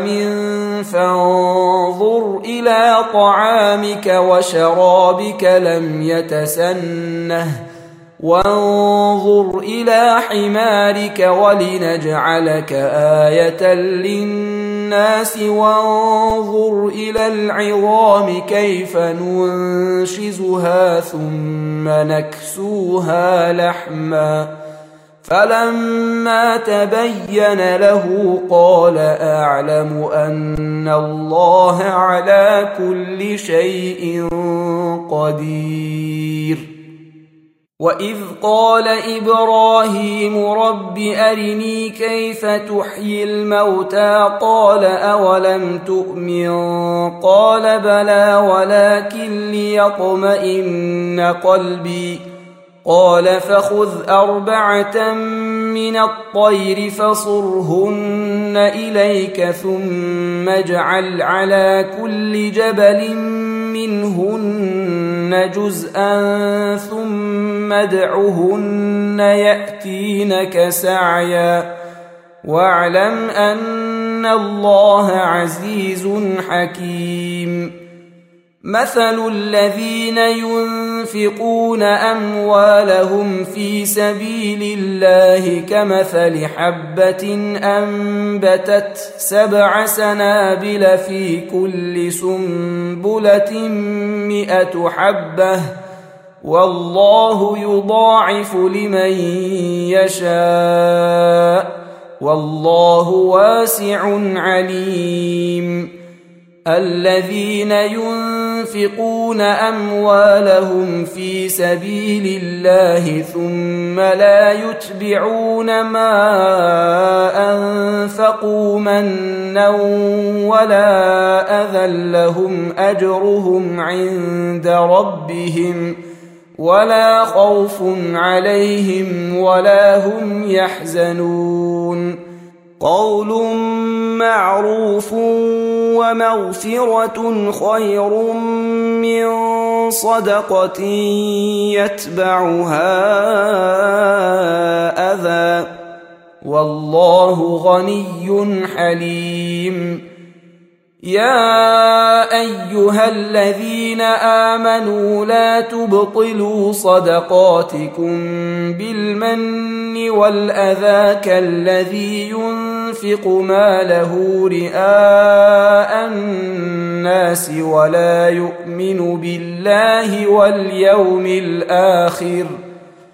فانظر إلى طعامك وشرابك لم يتسنه وانظر إلى حمارك ولنجعلك آية للناس وانظر إلى العظام كيف ننشزها ثم نكسوها لحما فلما تبين له قال أعلم أن الله على كل شيء قدير. وإذ قال إبراهيم رب أرني كيف تحيي الموتى قال أولم تؤمن قال بلى ولكن ليطمئن قلبي قال فخذ 4 من الطير فصرهن إليك ثم اجعل على كل جبل منهن جزءا ثم ادعهن يأتينك سعيا واعلم أن الله عزيز حكيم. مثل الذين ينفقون أموالهم في سبيل الله كمثل حبة أنبتت 7 سنابل في كل سنبلة 100 حبة والله يضاعف لمن يشاء والله واسع عليم. الذين ينفقون أموالهم في سبيل الله ثم لا يتبعون ما أنفقوا منا ولا أذى لهم أجرهم عند ربهم ولا خوف عليهم ولا هم يحزنون. قول معروف ومغفرة خير من صدقة يتبعها أذى والله غني حليم. يا أيها الذين آمنوا لا تبطلوا صدقاتكم بالمن والأذى كالذي ينفق ماله رئاء الناس ولا يؤمن بالله واليوم الآخر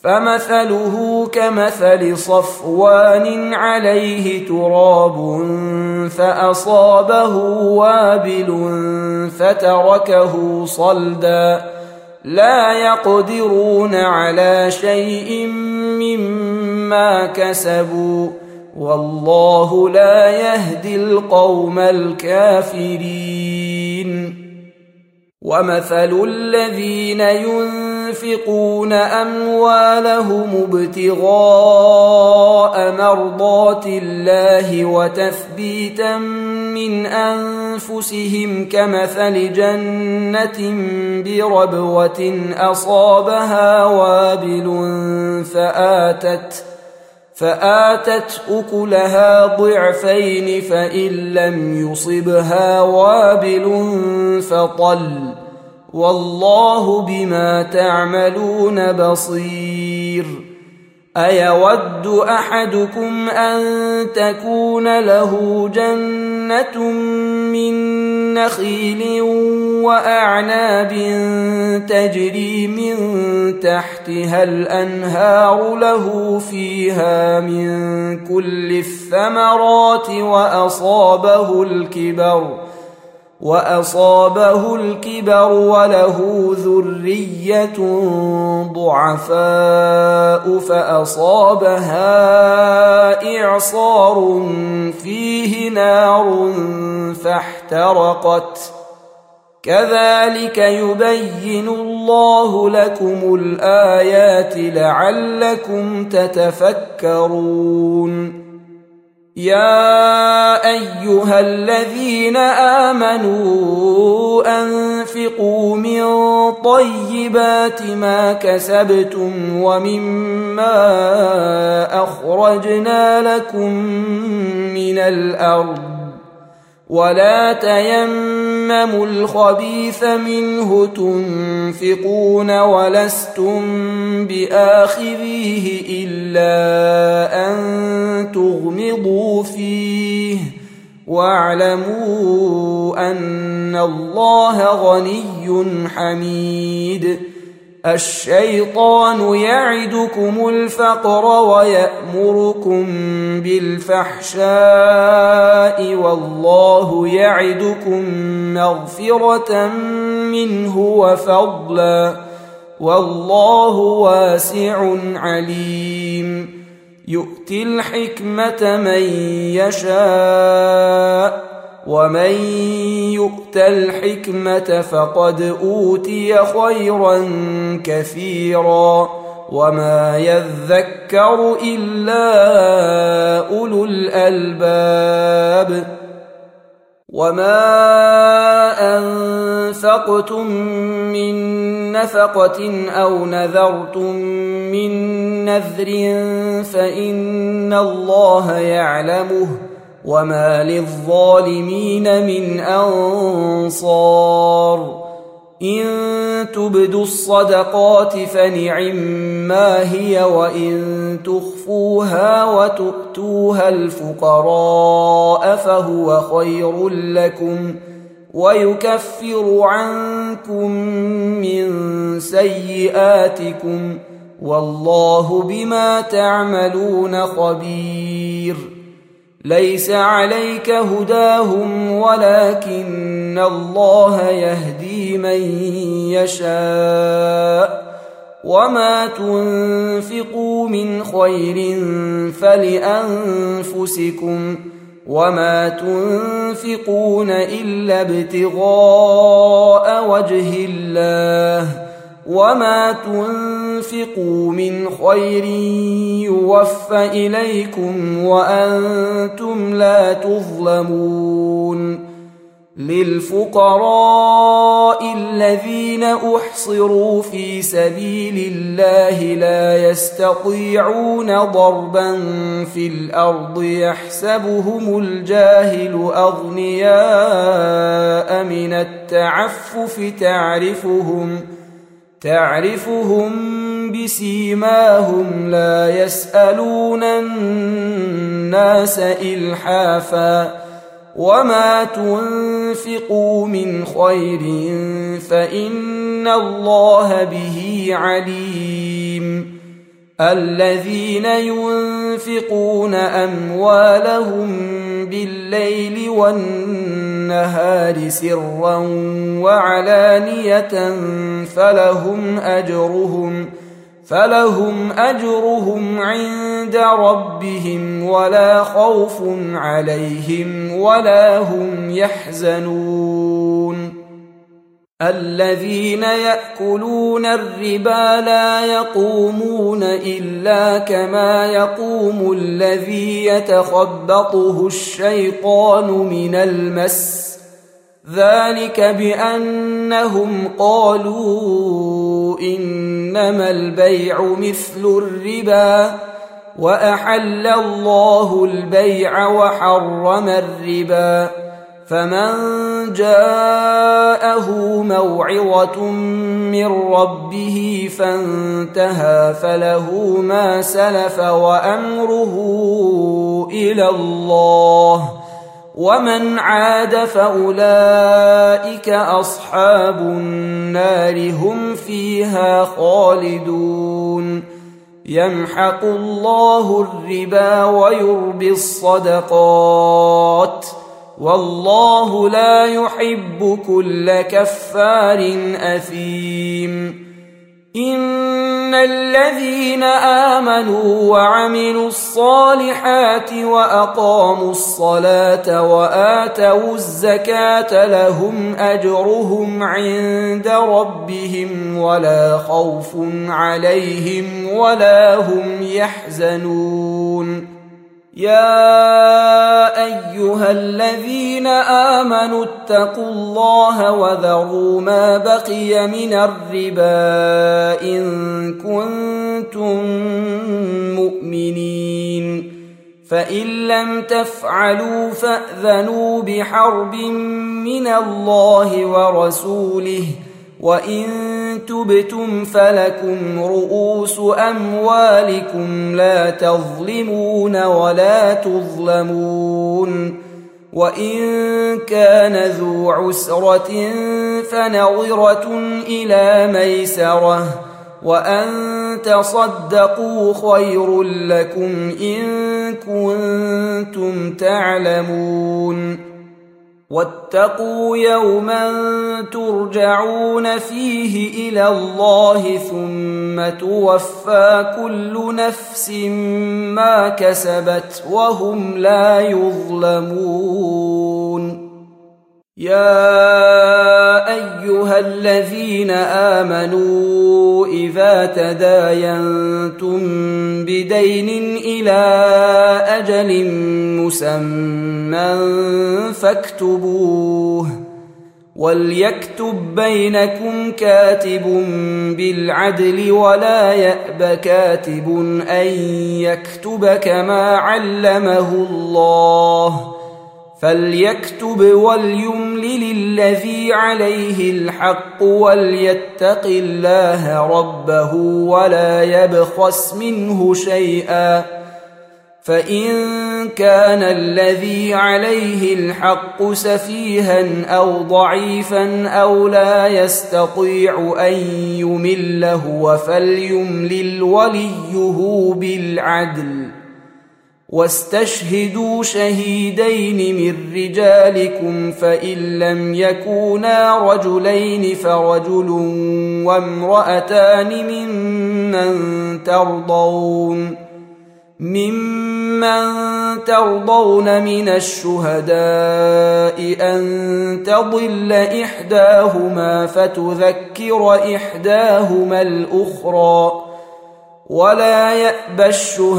فمثله كمثل صفوان عليه تراب فأصابه وابل فتركه صلدا لا يقدرون على شيء مما كسبوا والله لا يهدي القوم الكافرين. ومثل الذين ينفقون أموالهم ابتغاء مرضات الله وتثبيتا من أنفسهم كمثل جنة بربوة أصابها وابل فآتت أكلها ضعفين فإن لم يصبها وابل فطل والله بما تعملون بصير. أيود أحدكم أن تكون له جنة من نخيل وأعناب تجري من تحتها الأنهار له فيها من كل الثمرات وأصابه الكبر وله ذرية ضعفاء فأصابها إعصار فيه نار فاحترقت كذلك يبين الله لكم الآيات لعلكم تتفكرون. يا أيها الذين آمنوا أنفقوا من طيبات ما كسبتم ومما أخرجنا لكم من الأرض ولا تيمموا الخبيث منه تنفقون ولستم بآخذيه إلا أن تغمضوا فيه واعلموا أن الله غني حميد. الشيطان يعدكم الفقر ويأمركم بالفحشاء والله يعدكم مغفرة منه وفضلا والله واسع عليم. يؤتي الحكمة من يشاء ومن يؤت الحكمة فقد أوتي خيرا كثيرا وما يذكر إلا أولو الألباب. وما أنفقتم من نفقة أو نذرتم من نذر فإن الله يعلمه وما للظالمين من أنصار. إن تبدوا الصدقات فنعما هي وإن تخفوها وتؤتوها الفقراء فهو خير لكم ويكفر عنكم من سيئاتكم والله بما تعملون خبير. ليس عليك هداهم ولكن الله يهدي من يشاء وما تنفقوا من خير فلأنفسكم وما تنفقون إلا ابتغاء وجه الله وما تنفقوا من خير يوفى إليكم وأنتم لا تظلمون. للفقراء الذين أحصروا في سبيل الله لا يستطيعون ضربا في الأرض يحسبهم الجاهل أغنياء من التعفف تعرفهم بسيماهم لا يسألون الناس إلحافا وما تنفقوا من خير فإن الله به عليم. الذين ينفقون أموالهم بالليل والنهار سرا وعلانية فلهم أجرهم عند ربهم ولا خوف عليهم ولا هم يحزنون الذين يأكلون الربا لا يقومون إلا كما يقوم الذي يتخبطه الشيطان من المس ذلك بأنهم قالوا إنما البيع مثل الربا وأحل الله البيع وحرم الربا فمن جاءه موعظة من ربه فانتهى فله ما سلف وأمره إلى الله ومن عاد فأولئك أصحاب النار هم فيها خالدون يمحق الله الربا ويربي الصدقات والله لا يحب كل كفار أثيم إن الذين آمنوا وعملوا الصالحات وأقاموا الصلاة وآتوا الزكاة لهم أجرهم عند ربهم ولا خوف عليهم ولا هم يحزنون يا أيها الذين آمنوا اتقوا الله وذروا ما بقي من الربا إن كنتم مؤمنين فإن لم تفعلوا فأذنوا بحرب من الله ورسوله وإن تبتم فلكم رؤوس أموالكم لا تظلمون ولا تظلمون وإن كان ذو عسرة فنظرة إلى ميسرة وأن تصدقوا خير لكم إن كنتم تعلمون واتقوا يوما ترجعون فيه إلى الله ثم توفى كل نفس ما كسبت وهم لا يظلمون يا أيها الذين آمنوا إذا تداينتم بدين إلى أجل مسمى فاكتبوه وليكتب بينكم كاتب بالعدل ولا يأب كاتب أن يكتب كما علمه الله فليكتب وليملل الذي عليه الحق وليتق الله ربه ولا يبخس منه شيئا فإن كان الذي عليه الحق سفيها أو ضعيفا أو لا يستطيع أن يمل هو فليملل وليه بالعدل واستشهدوا شهيدين من رجالكم فإن لم يكونا رجلين فرجل وامرأتان ممن ترضون من الشهداء أن تضل إحداهما فتذكر إحداهما الأخرى ولا يأبى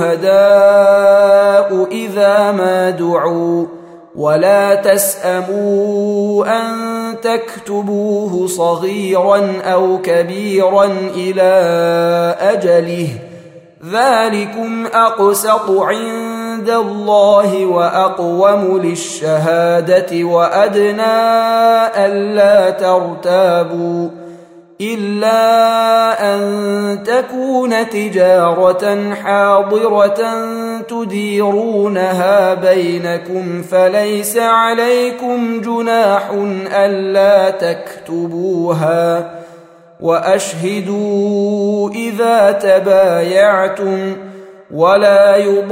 الشهداء إذا ما دعوا ولا تسأموا أن تكتبوه صغيرا أو كبيرا إلى أجله ذلكم أقسط عند الله وأقوم للشهادة وأدنى ألا ترتابوا إلا أن تكون تجارة حاضرة تديرونها بينكم فليس عليكم جناح ألا تكتبوها وأشهدوا إذا تبايعتم ولا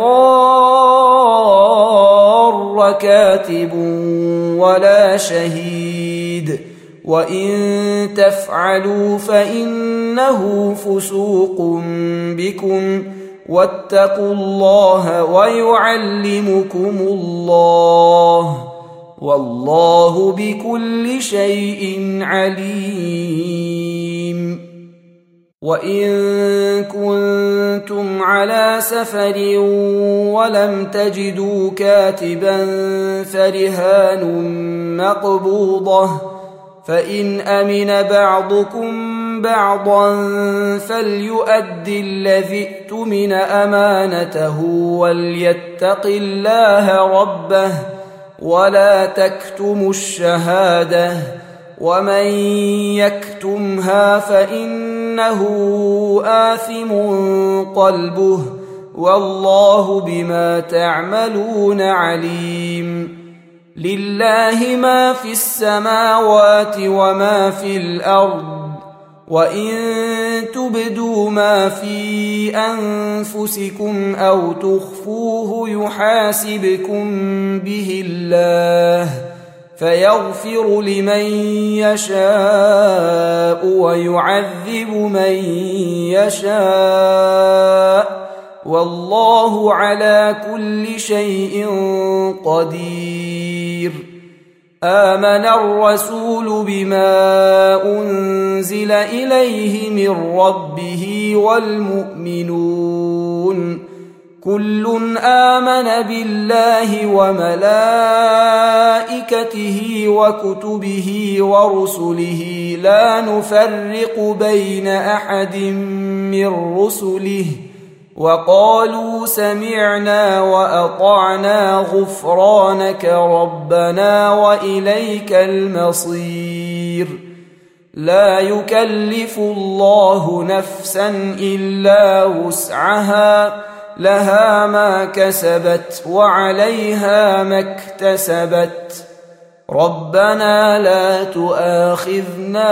يضار كاتب ولا شهيد وإن تفعلوا فإنه فسوق بكم واتقوا الله ويعلمكم الله والله بكل شيء عليم. وإن كنتم على سفر ولم تجدوا كاتبا فرهان مقبوضة فإن أمن بعضكم بعضا فليؤد الذي اؤتمن أمانته وليتق الله ربه ولا تكتموا الشهادة ومن يكتمها فإنه آثم قلبه والله بما تعملون عليم. لله ما في السماوات وما في الأرض وإن تبدوا ما في أنفسكم أو تخفوه يحاسبكم به الله فيغفر لمن يشاء ويعذب من يشاء والله على كل شيء قدير. آمن الرسول بما أنزل إليه من ربه والمؤمنون كل آمن بالله وملائكته وكتبه ورسله لا نفرق بين أحد من رسله وقالوا سمعنا وأطعنا غفرانك ربنا وإليك المصير. لا يكلف الله نفسا إلا وسعها لها ما كسبت وعليها ما اكتسبت ربنا لا تؤاخذنا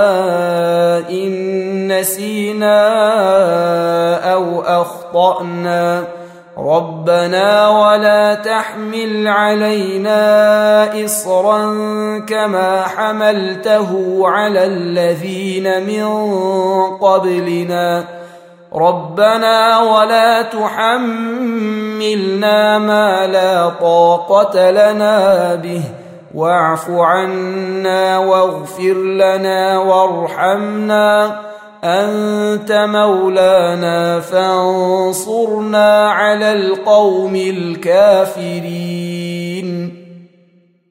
إن نسينا أو أخطأنا ربنا ولا تحمل علينا إصرا كما حملته على الذين من قبلنا ربنا ولا تحملنا ما لا طاقة لنا به واعف عنا واغفر لنا وارحمنا أنت مولانا فانصرنا على القوم الكافرين.